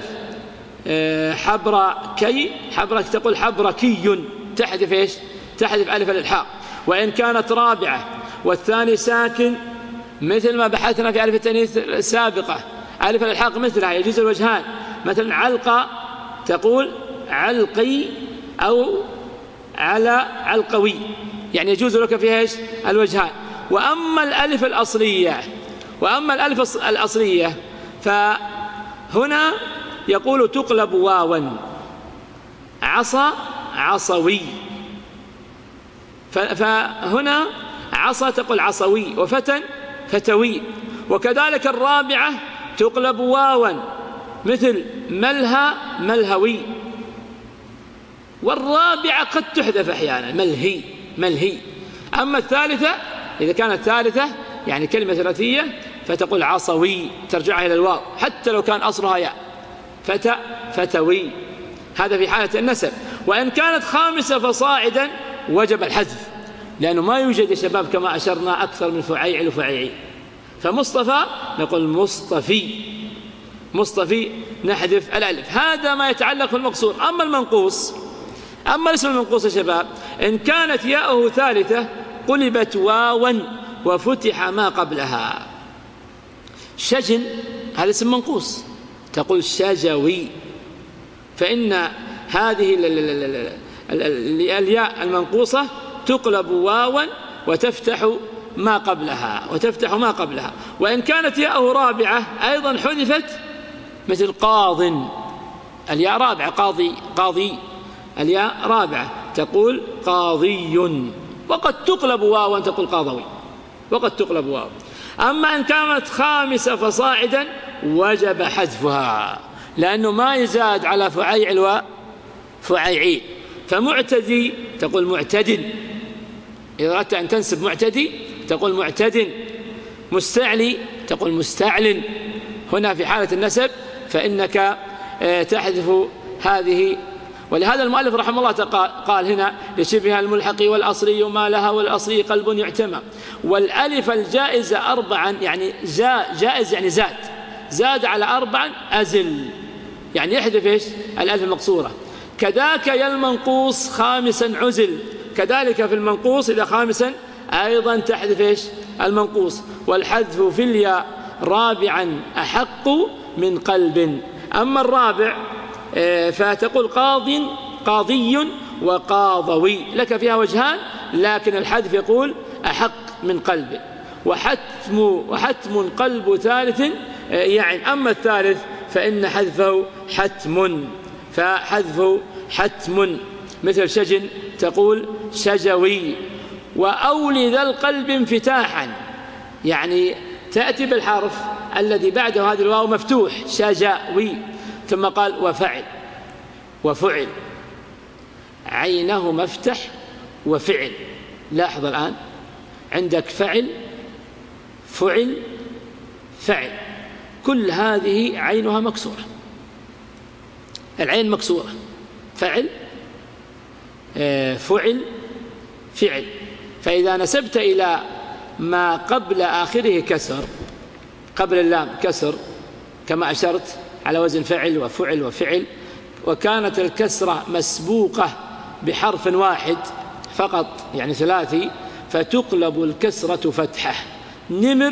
حبركي تقول حبركي، تحذف إيش؟ تحذف ألف الإلحاق. وإن كانت رابعة والثاني ساكن مثل ما بحثنا في ألف التأنيث السابقة، ألف الإلحاق مثلها يجوز الوجهان، مثلا علقة تقول علقي أو على علقوي، يعني يجوز لك فيها إيش؟ الوجهان. وأما الألف الأصلية فهنا يقول تقلب واوا، عصا عصوي، فهنا عصا تقول عصوي، وفتى فتوي. وكذلك الرابعة تقلب واوا مثل ملهى ملهوي، والرابعة قد تحذف أحيانا ملهي. أما الثالثة إذا كانت ثالثة يعني كلمة ثلاثية فتقول عصوي، ترجعها إلى الواو حتى لو كان أصلها ياء، فتوي، هذا في حالة النسب. وإن كانت خامسة فصاعدا وجب الحذف، لأنه ما يوجد يا شباب كما أشرنا أكثر من فعيل وفعيعي. فمصطفى نقول مصطفي نحذف الألف. هذا ما يتعلق بالمقصور. أما الاسم المنقوص يا شباب إن كانت ياءه ثالثة قلبت واوا وفتح ما قبلها. شجن هذا اسم منقوص تقول شجوي، فإن هذه الياء المنقوصة تقلب واوا وتفتح ما قبلها. وإن كانت ياءه رابعة أيضا مثل قاض، الياء رابعة، قاضي الياء رابعة، تقول قاضي، وقد تقلب واو تقول قاضوي، وقد تقلب واو. أما إن كانت خامسة فصاعدا وجب حذفها، لأنه ما يزاد على فعيع وفعيعين. فمعتدي تقول معتد، إذا أردت أن تنسب معتدي تقول معتد. مستعلي تقول مستعل. هنا في حالة النسب فإنك تحذف هذه. ولهذا المؤلف رحمه الله قال هنا لشبه الملحق والأصلي ما لها والأصلي قلب يعتمى. والألف الجائزة أربعا، يعني جائز يعني زاد على أربعا أزل، يعني يحذف إيش؟ الألف المقصورة. كذاك يا المنقوص خامسا عزل، كذلك في المنقوص إذا خامسا أيضا تحذف إيش؟ المنقوص. والحذف في الياء رابعا أحق من قلب. أما الرابع فتقول قاضي وقاضوي، لك فيها وجهان، لكن الحذف يقول أحق من قلب. وحتم قلب ثالث يعني. أما الثالث فإن حذفه حتم، فحذفه حتم. مثل شجن تقول شجوي. وأولي ذا القلب انفتاحا، يعني تأتي بالحرف الذي بعده هذه الواو مفتوح، شجوي. ثم قال وفعل، عينه مفتح وفعل. لاحظ الآن عندك فعل فعل، كل هذه عينها مكسورة، العين مكسورة. فعل فعل فعل. فإذا نسبت إلى ما قبل آخره كسر، قبل اللام كسر كما أشرت على وزن فعل وفعل وفعل، وكانت الكسرة مسبوقة بحرف واحد فقط يعني ثلاثي، فتقلب الكسرة فتحة. نمر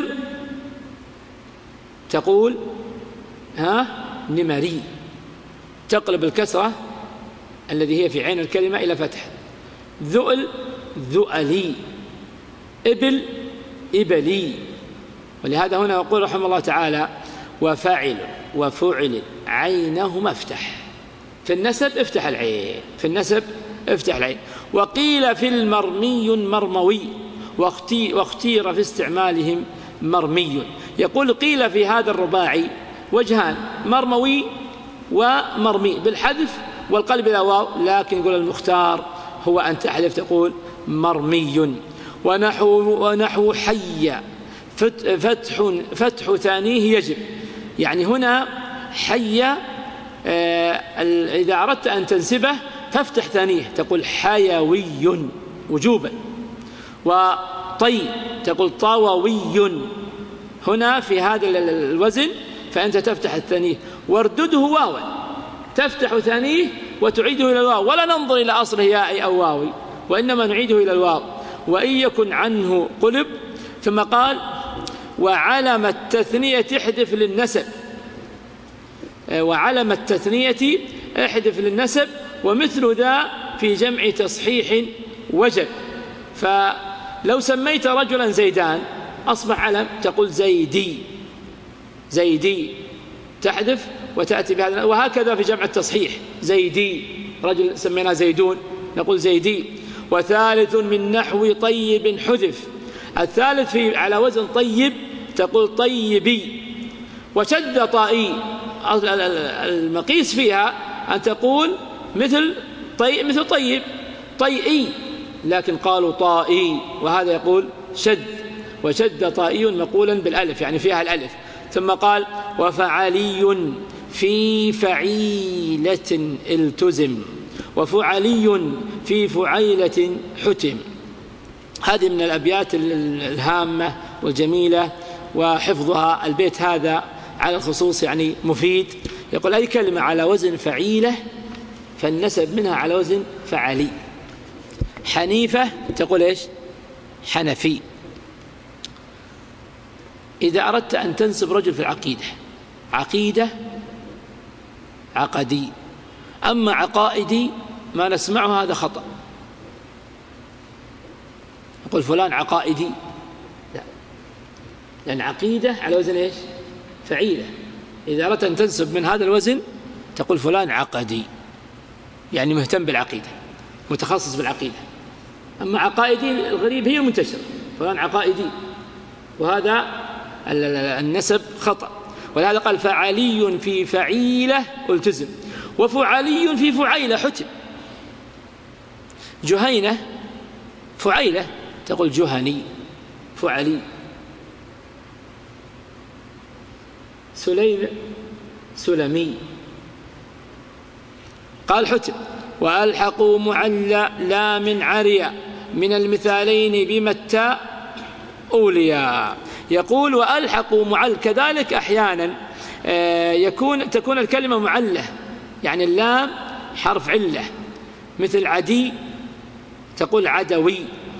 تقول نمري، تقلب الكسرة الذي هي في عين الكلمة إلى فتح. ذؤل ذؤلي، إبل إبلي. ولهذا هنا يقول رحمه الله تعالى وفاعل وفعل عينه مفتح. في النسب افتح العين، في النسب افتح العين. وقيل في المرمي مرموي، واختير في استعمالهم مرمي. يقول قيل في هذا الرباعي وجهان، مرموي ومرمي بالحذف والقلب إلى واو، لكن يقول المختار هو أن تحذف تقول مرمي. ونحو حي فتح ثانيه يجب، يعني هنا حي إذا أردت أن تنسبه فافتح ثانيه تقول حيوي وجوبا. وطي تقول طووي، هنا في هذا الوزن فأنت تفتح الثانيه. واردده واوا، تفتح ثانيه وتعيده إلى الواو، ولا ننظر إلى أصله ياء أو واوي، وإنما نعيده إلى الواو. وإن يكن عنه قلب. ثم قال وعلم التثنية احذف للنسب، وعلم التثنية احذف للنسب. ومثل ذا في جمع تصحيح وجب. فلو سميت رجلا زيدان أصبح علم تقول زيدي، زيدي تحذف وتأتي بهذا. وهكذا في جمع التصحيح زيدي، رجل سميناه زيدون نقول زيدي. وثالث من نحو طيب حذف، الثالث في على وزن طيب تقول طيبي. وشد طائي، المقيس فيها أن تقول مثل طيب طيئي، لكن قالوا طائي، وهذا يقول شد. وشد طائي مقولا بالألف يعني فيها الألف. ثم قال وفعلي في فعيلة التزم، وفعلي في فعيلة حتم. هذه من الأبيات الهامة والجميلة، وحفظها البيت هذا على الخصوص يعني مفيد. يقول أي كلمة على وزن فعيلة فالنسب منها على وزن فعلي. حنيفة تقول إيش؟ حنفي. إذا أردت أن تنسب رجل في العقيدة، عقيدة عقدي. أما عقائدي ما نسمعه هذا خطأ، نقول فلان عقائدي، لا، لأن عقيدة على وزن إيش؟ فعيلة. إذا أردت أن تنسب من هذا الوزن تقول فلان عقدي، يعني مهتم بالعقيدة، متخصص بالعقيدة. أما عقائدي الغريب هي المنتشرة، فلان عقائدي، وهذا النسب خطأ. ولهذا قال فعلي في فعيلة التزم، وفعلي في فعيلة حتم. جهينة فعيلة تقول جهني فعلي. سليم سلمي. قال حتم وألحقوا معلى لا من عريا من المثالين بما التاء أولياء. يقول وألحقوا معل، كذلك أحيانا تكون الكلمة معلة، يعني اللام حرف علة، مثل عدي تقول عدوي،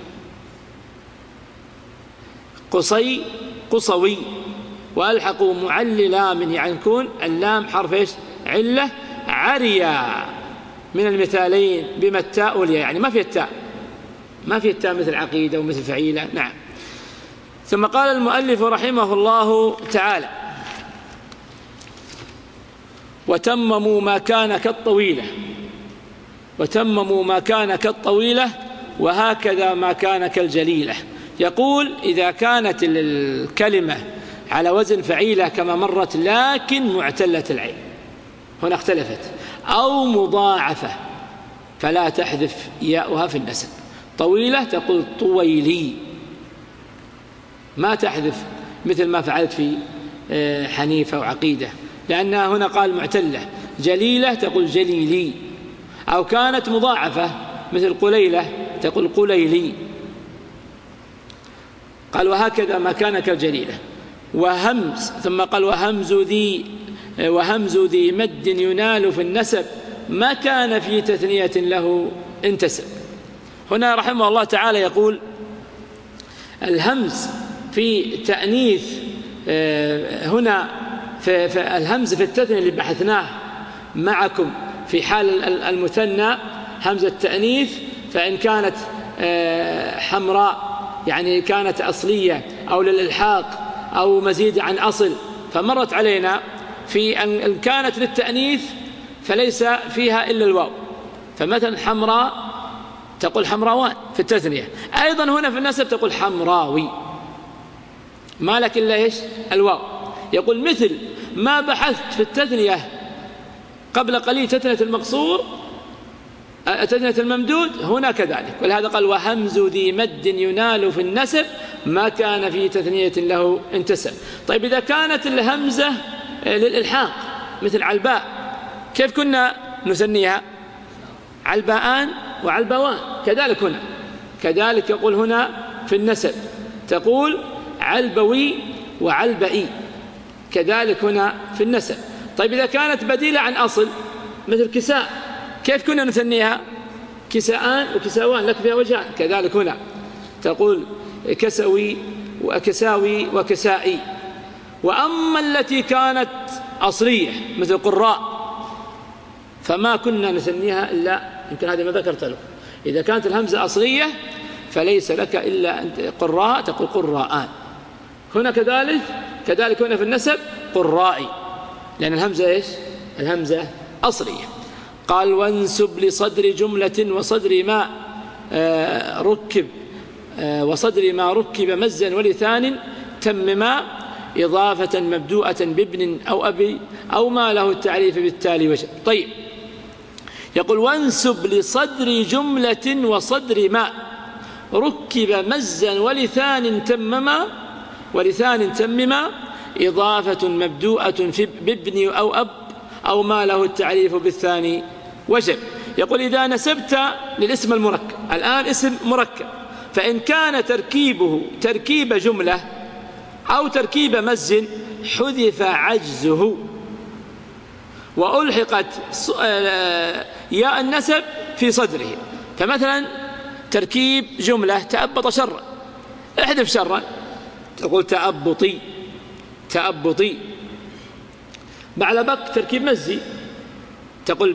قصي قصوي. وألحقوا معل لام، يعني يكون اللام حرف إيش؟ علة. عريا من المثالين بما التاء أولياء، يعني ما في التاء، ما في التاء مثل عقيدة ومثل فعيلة. نعم. ثم قال المؤلف رحمه الله تعالى وتمموا ما كان كالطويلة، وتمموا ما كان كالطويلة وهكذا ما كان كالجليلة. يقول إذا كانت الكلمة على وزن فعيلة كما مرت لكن معتلة العين، هنا اختلفت، أو مضاعفة فلا تحذف ياؤها في النسب. طويلة تقول طويلي، ما تحذف مثل ما فعلت في حنيفة وعقيدة، لأنها هنا قال معتلة. جليلة تقول جليلي، أو كانت مضاعفة مثل قليلة تقول قليلي. قال وهكذا ما كان كالجليلة. وهمز، ثم قال وهمز ذي مد ينال في النسب ما كان في تثنية له انتسب. هنا رحمه الله تعالى يقول الهمز في تأنيث، هنا في الهمز في التثنية اللي بحثناه معكم في حال المثنى همزة التأنيث، فإن كانت حمراء يعني كانت أصلية أو للإلحاق أو مزيد عن أصل، فمرت علينا في أن كانت للتأنيث فليس فيها إلا الواو، فمثلا حمراء تقول حمراوان في التثنية. أيضا هنا في النسب تقول حمراوي، ما لك إلا إيش؟ الواو. يقول مثل ما بحثت في التثنية قبل قليل تثنية المقصور تثنية الممدود، هنا كذلك. ولهذا قال وهمز ذي مد ينال في النسب ما كان في تثنية له انتسب. طيب إذا كانت الهمزة للإلحاق مثل علباء، كيف كنا نسميها؟ علباءان وعلبوان. كذلك هنا، كذلك يقول هنا في النسب تقول علبوي وعلبئي، كذلك هنا في النسب. طيب إذا كانت بديلة عن أصل مثل كساء، كيف كنا نثنيها؟ كساءان وكساوان، لك فيها وجهان. كذلك هنا تقول كسوي وكساوي وكسائي. وأما التي كانت أصلية مثل قراء فما كنا نثنيها إلا يمكن هذه ما ذكرت له. إذا كانت الهمزة أصلية فليس لك إلا أن قراء تقول قراءان. هنا كذلك هنا في النسب قرائي، لأن الهمزة إيش؟ الهمزة أصلية. قال وانسب لصدر جملة وصدر ما ركب وصدر ما ركب مزا ولثان تمما إضافة مبدوءة بابن أو أبي أو ما له التعريف بالتالي وجه. طيب يقول وانسب لصدر جملة وصدر ما ركب مزا ولثان تمما إضافة مبدوءة بابن أو أب أو ما له التعريف بالثاني وجب. يقول إذا نسبت للاسم المركب، الآن اسم مركب، فإن كان تركيبه تركيب جملة أو تركيب مز حذف عجزه وألحقت ياء النسب في صدره. فمثلا تركيب جملة تأبط شرا، احذف شرا تقول تأبطي. بعلبك تركيب مزي تقول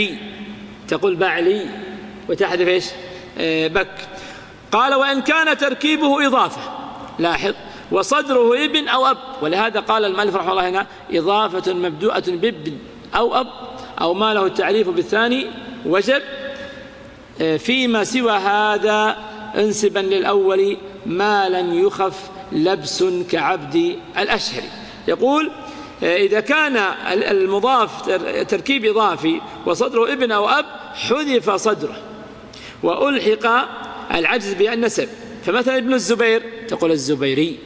بعلي وتحذف ايش؟ بك. قال وإن كان تركيبه إضافة، لاحظ وصدره ابن أو أب. ولهذا قال المؤلف رحمه الله هنا إضافة مبدوءة بابن أو أب أو ما له التعريف بالثاني وجب. فيما سوى هذا انسبا للأول ما لن يخف لبس كعبد الأشهري. يقول إذا كان المضاف تركيب إضافي وصدره ابن أو أب حذف صدره وألحق العجز بالنسب. فمثلا ابن الزبير تقول الزبيري،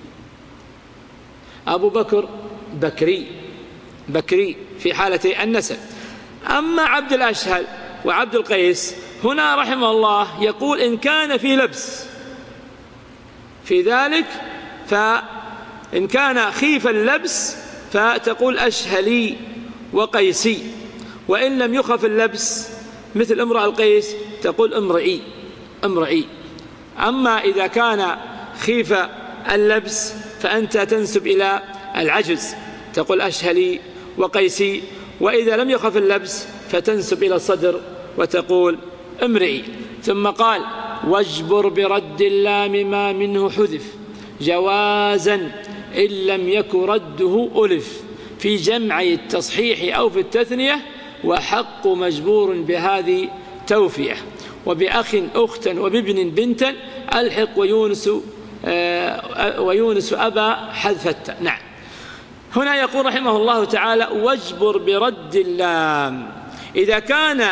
أبو بكر بكري، بكري في حالتي النسب. أما عبد الأشهل وعبد القيس هنا رحمه الله يقول إن كان في لبس في ذلك، فإن كان خيف اللبس فتقول أشهلي وقيسي، وإن لم يخف اللبس مثل امرأ القيس تقول امرئي امرئي. أما إذا كان خيف اللبس فأنت تنسب إلى العجز تقول أشهلي وقيسي، وإذا لم يخف اللبس فتنسب إلى الصدر وتقول امرئي. ثم قال واجبر برد اللام ما منه حذف جوازا إن لم يكن رده ألف في جمعي التصحيح أو في التثنية، وحق مجبور بهذه توفية. وبأخ أختا وبابن بنتا ألحق ويونس أبا حذفت. نعم. هنا يقول رحمه الله تعالى واجبر برد اللام. إذا كان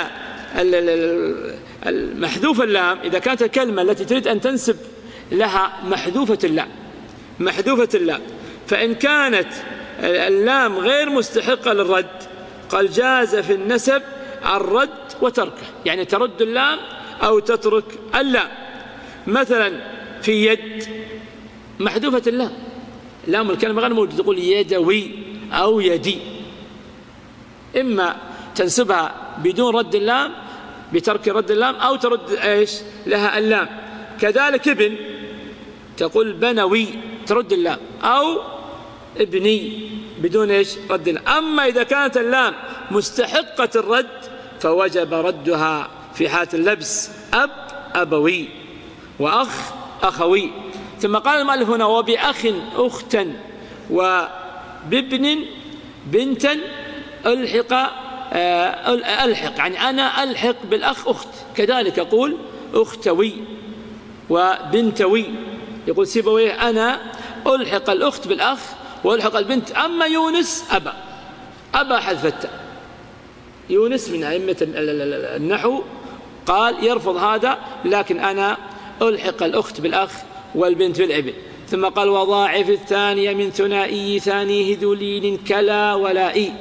محذوف اللام، إذا كانت الكلمة التي تريد أن تنسب لها محذوفة اللام، محذوفة اللام، فإن كانت اللام غير مستحقة للرد قال جاز في النسب الرد وتركه، يعني ترد اللام أو تترك اللام. مثلا في يد محذوفة اللام، لام الكلمة غير موجودة، تقول يدوي أو يدي، إما تنسبها بدون رد اللام بترك رد اللام أو ترد إيش لها اللام. كذلك ابن تقول بنوي ترد اللام، أو ابني بدون إيش رد اللام. أما إذا كانت اللام مستحقة الرد فوجب ردها في حالة اللبس أب أبوي وأخ أخوي. ثم قال المؤلف هنا وبأخ أختا وبابن بنتا ألحق، يعني أنا ألحق بالأخ أخت، كذلك أقول أختوي وبنتوي. يقول سيبويه أنا ألحق الأخت بالأخ وألحق البنت. أما يونس أبا حذفت، يونس من أئمة النحو قال يرفض هذا، لكن أنا ألحق الأخت بالأخ والبنت بالابن. ثم قال وضاعف الثانية من ثنائي ثانيه ذو لين كلا ولائي،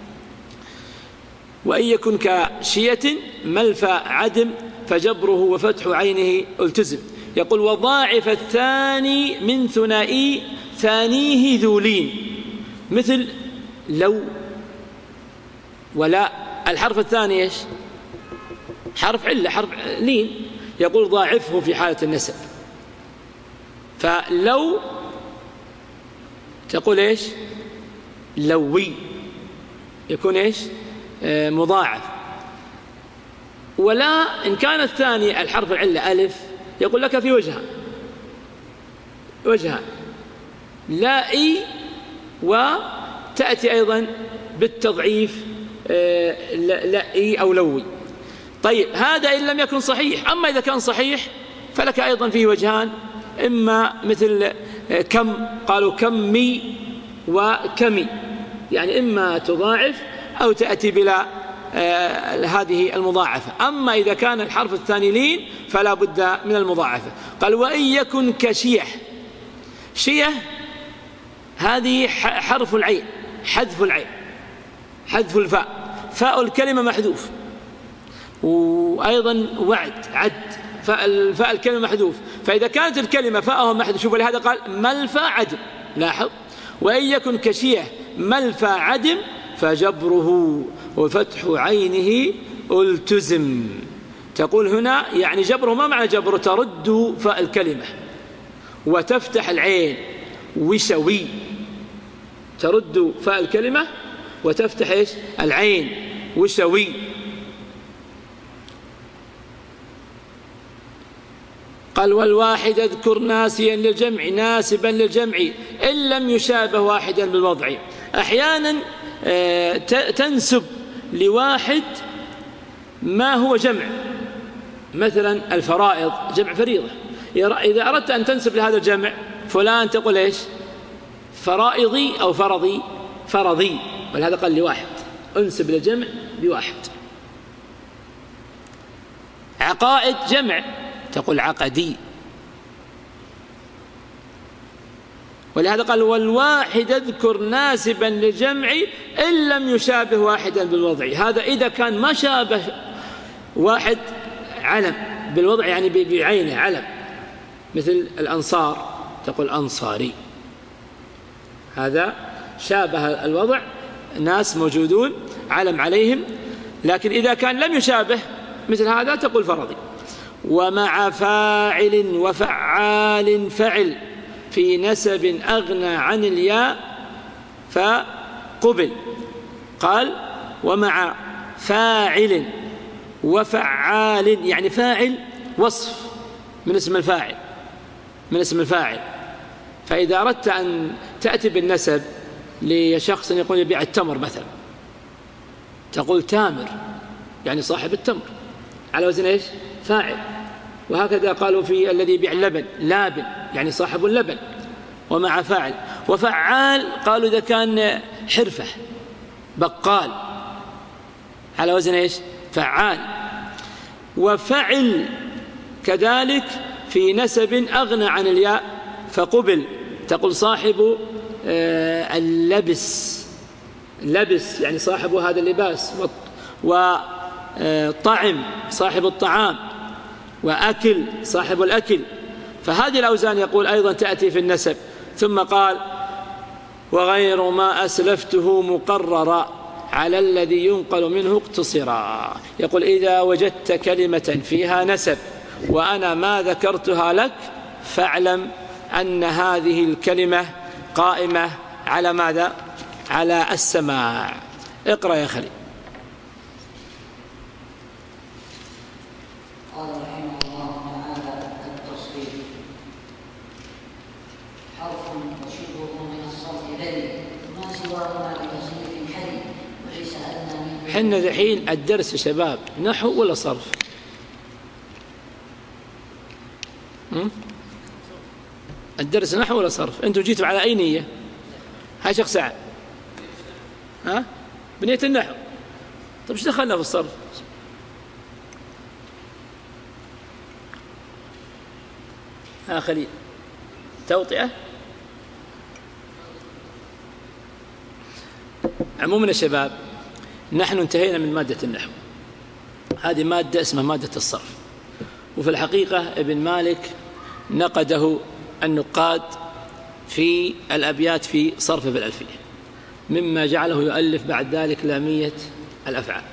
وإن يكن كشية ملفى عدم فجبره وفتح عينه التزم. يقول وضاعف الثاني من ثنائي ثانيه ذو لين، مثل لو ولا. الحرف الثاني إيش؟ حرف علة، حرف لين. يقول ضاعفه في حالة النسب، فلو تقول إيش؟ لوي، يكون إيش؟ مضاعف. ولا إن كان الثاني الحرف العلة ألف يقول لك في وجهان لائي، وتأتي أيضا بالتضعيف لائي أو لوي. طيب هذا إن لم يكن صحيح. أما إذا كان صحيح فلك أيضا فيه وجهان، إما مثل كم، قالوا كمي وكمي، يعني إما تضاعف أو تأتي بلا هذه المضاعفة. أما إذا كان الحرف الثاني لين فلا بد من المضاعفة. قال وإن يكن كشية، شية هذه حرف العين، حذف العين، حذف الفاء، فاء الكلمة محذوف، وأيضا وعد عد فاء الكلمة محذوف. فإذا كانت الكلمة فاءها محذوف، شوف لهذا قال ملفى عدم، لاحظ وإن يكن كشية ملفى عدم فجبره وفتح عينه التزم. تقول هنا يعني جبره ما معنى جبره؟ ترد فاء الكلمة وتفتح العين، وشوي، ترد فاء الكلمة وتفتح إيش؟ العين، وشوي. قال والواحد اذكر ناسيا للجمع ناسبا للجمع إن لم يشابه واحدا بالوضع. أحيانا تنسب لواحد ما هو جمع، مثلا الفرائض جمع فريضة، إذا أردت أن تنسب لهذا الجمع فلان تقول إيش؟ فرائضي أو فرضي، ولهذا قال لواحد، انسب للجمع بواحد. عقائد جمع تقول عقدي، ولهذا قال والواحد اذكر ناسبا للجمع إن لم يشابه واحدا بالوضع. هذا إذا كان ما شابه واحد علم بالوضع، يعني بعينه علم، مثل الأنصار تقول أنصاري، هذا شابه الوضع، ناس موجودون علم عليهم. لكن إذا كان لم يشابه مثل هذا تقول فرضي. ومع فاعل وفعال فعل في نسب أغنى عن الياء فقبل. قال ومع فاعل وفعال، يعني فاعل وصف من اسم الفاعل، فإذا أردت أن تأتي بالنسب لشخص يقول يبيع التمر مثلا تقول تامر، يعني صاحب التمر، على وزن إيش؟ فاعل. وهكذا قالوا في الذي يبيع اللبن لابن، يعني صاحب اللبن، ومع فاعل. وفعال قالوا إذا كان حرفة بقال، على وزن إيش؟ فعال. وفعل كذلك في نسب أغنى عن الياء فقبل، تقول صاحب اللبس، لبس يعني صاحب هذا اللباس، وطعم صاحب الطعام، وأكل صاحب الأكل. فهذه الأوزان يقول أيضا تأتي في النسب. ثم قال وغير ما أسلفته مقررا على الذي ينقل منه اقتصرا. يقول إذا وجدت كلمة فيها نسب وأنا ما ذكرتها لك فاعلم أن هذه الكلمة قائمة على ماذا؟ على السماع. اقرأ يا خليل. قال رحمه الله تعالى التصريف حرف وشبهه من الصرف بل ما سواهما بتصريف حري وليس أدنى منه. حنا ذحين الدرس يا شباب نحو ولا صرف؟ الدرس نحو ولا صرف؟ أنتم جيتوا على أي نية؟ هاي شيخ سعد ها؟ بنية النحو. طيب ايش دخلنا في الصرف؟ خليل توطئة. عموما يا شباب نحن انتهينا من مادة النحو، هذه مادة اسمها مادة الصرف. وفي الحقيقة ابن مالك نقده النقاد في الأبيات في صرف بالألفية، مما جعله يؤلف بعد ذلك لامية الأفعال،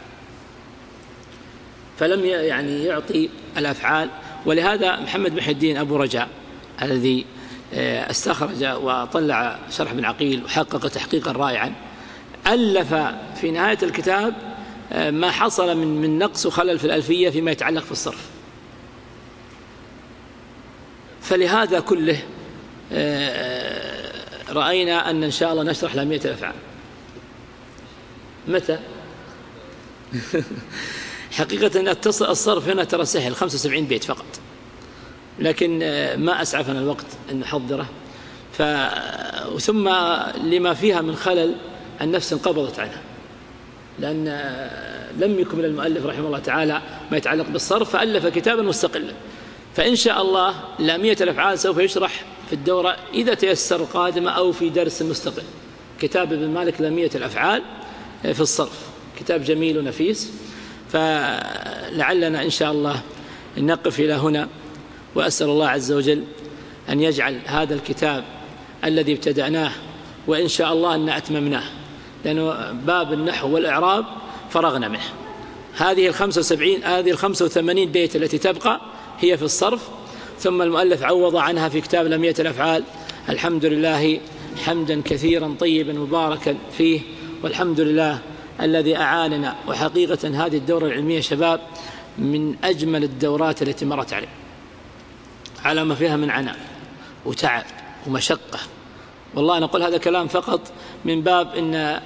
فلم يعني يعطي الأفعال. ولهذا محمد محي الدين أبو رجاء الذي استخرج وطلع شرح ابن عقيل وحقق تحقيقا رائعا ألف في نهاية الكتاب ما حصل من نقص وخلل في الألفية فيما يتعلق في الصرف. فلهذا كله رأينا أن إن شاء الله نشرح لامية الأفعال. متى؟ حقيقة الصرف هنا ترى سهل، 75 بيت فقط، لكن ما أسعفنا الوقت أن نحضره. ثم لما فيها من خلل النفس انقبضت عنها، لأن لم يكمل المؤلف رحمه الله تعالى ما يتعلق بالصرف، فألف كتابا مستقلا. فإن شاء الله لامية الأفعال سوف يشرح في الدورة إذا تيسر القادمة أو في درس مستقل، كتاب ابن مالك لامية الأفعال في الصرف، كتاب جميل ونفيس. فلعلنا إن شاء الله نقف إلى هنا، وأسأل الله عز وجل أن يجعل هذا الكتاب الذي ابتدأناه وإن شاء الله أن أتممناه، لأنه باب النحو والإعراب فرغنا منه. هذه 85 بيت التي تبقى هي في الصرف، ثم المؤلف عوض عنها في كتاب لامية الأفعال. الحمد لله حمدا كثيرا طيبا مباركا فيه، والحمد لله الذي أعاننا. وحقيقة هذه الدورة العلمية شباب من أجمل الدورات التي مرت عليه، على ما فيها من عناء وتعب ومشقة. والله نقول هذا كلام فقط من باب أن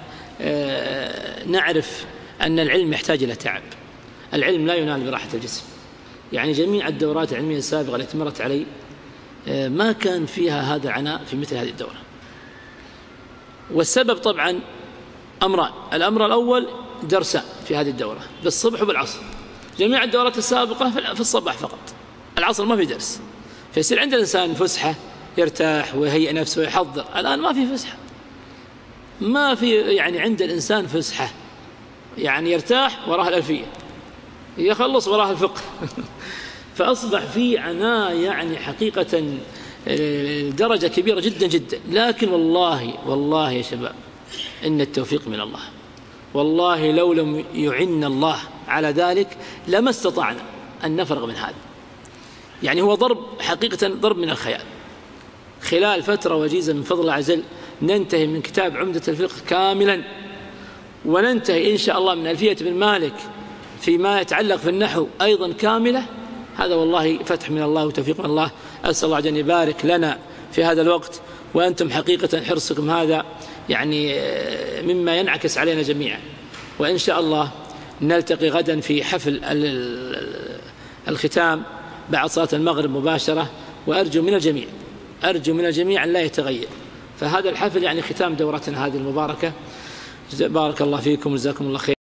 نعرف أن العلم يحتاج إلى تعب. العلم لا ينال براحة الجسم. يعني جميع الدورات العلمية السابقة التي مرت علي ما كان فيها هذا عناء في مثل هذه الدورة. والسبب طبعا أمران. الأمر الأول درسان في هذه الدورة بالصبح وبالعصر. جميع الدورات السابقة في الصباح فقط، العصر ما في درس، فيصير عند الإنسان فسحة يرتاح ويهيئ نفسه ويحضر. الآن ما في فسحة، ما في يعني عند الإنسان فسحة، يعني يرتاح وراها الألفية، يخلص وراها الفقه فأصبح في عناء يعني حقيقة درجة كبيرة جدا جدا. لكن والله يا شباب إن التوفيق من الله، والله لو لم يعن الله على ذلك لما استطعنا أن نفرغ من هذا. يعني هو ضرب حقيقة، ضرب من الخيال. خلال فترة وجيزة من فضل الله عز وجل ننتهي من كتاب عمدة الفقه كاملا، وننتهي إن شاء الله من ألفية بن مالك فيما يتعلق في النحو أيضا كاملة. هذا والله فتح من الله وتوفيق من الله. أسأل الله أن يبارك لنا في هذا الوقت، وأنتم حقيقة حرصكم هذا يعني مما ينعكس علينا جميعا. وإن شاء الله نلتقي غدا في حفل الختام بعد صلاة المغرب مباشرة، وأرجو من الجميع أن لا يتغير. فهذا الحفل يعني ختام دورتنا هذه المباركة. بارك الله فيكم وجزاكم الله خير.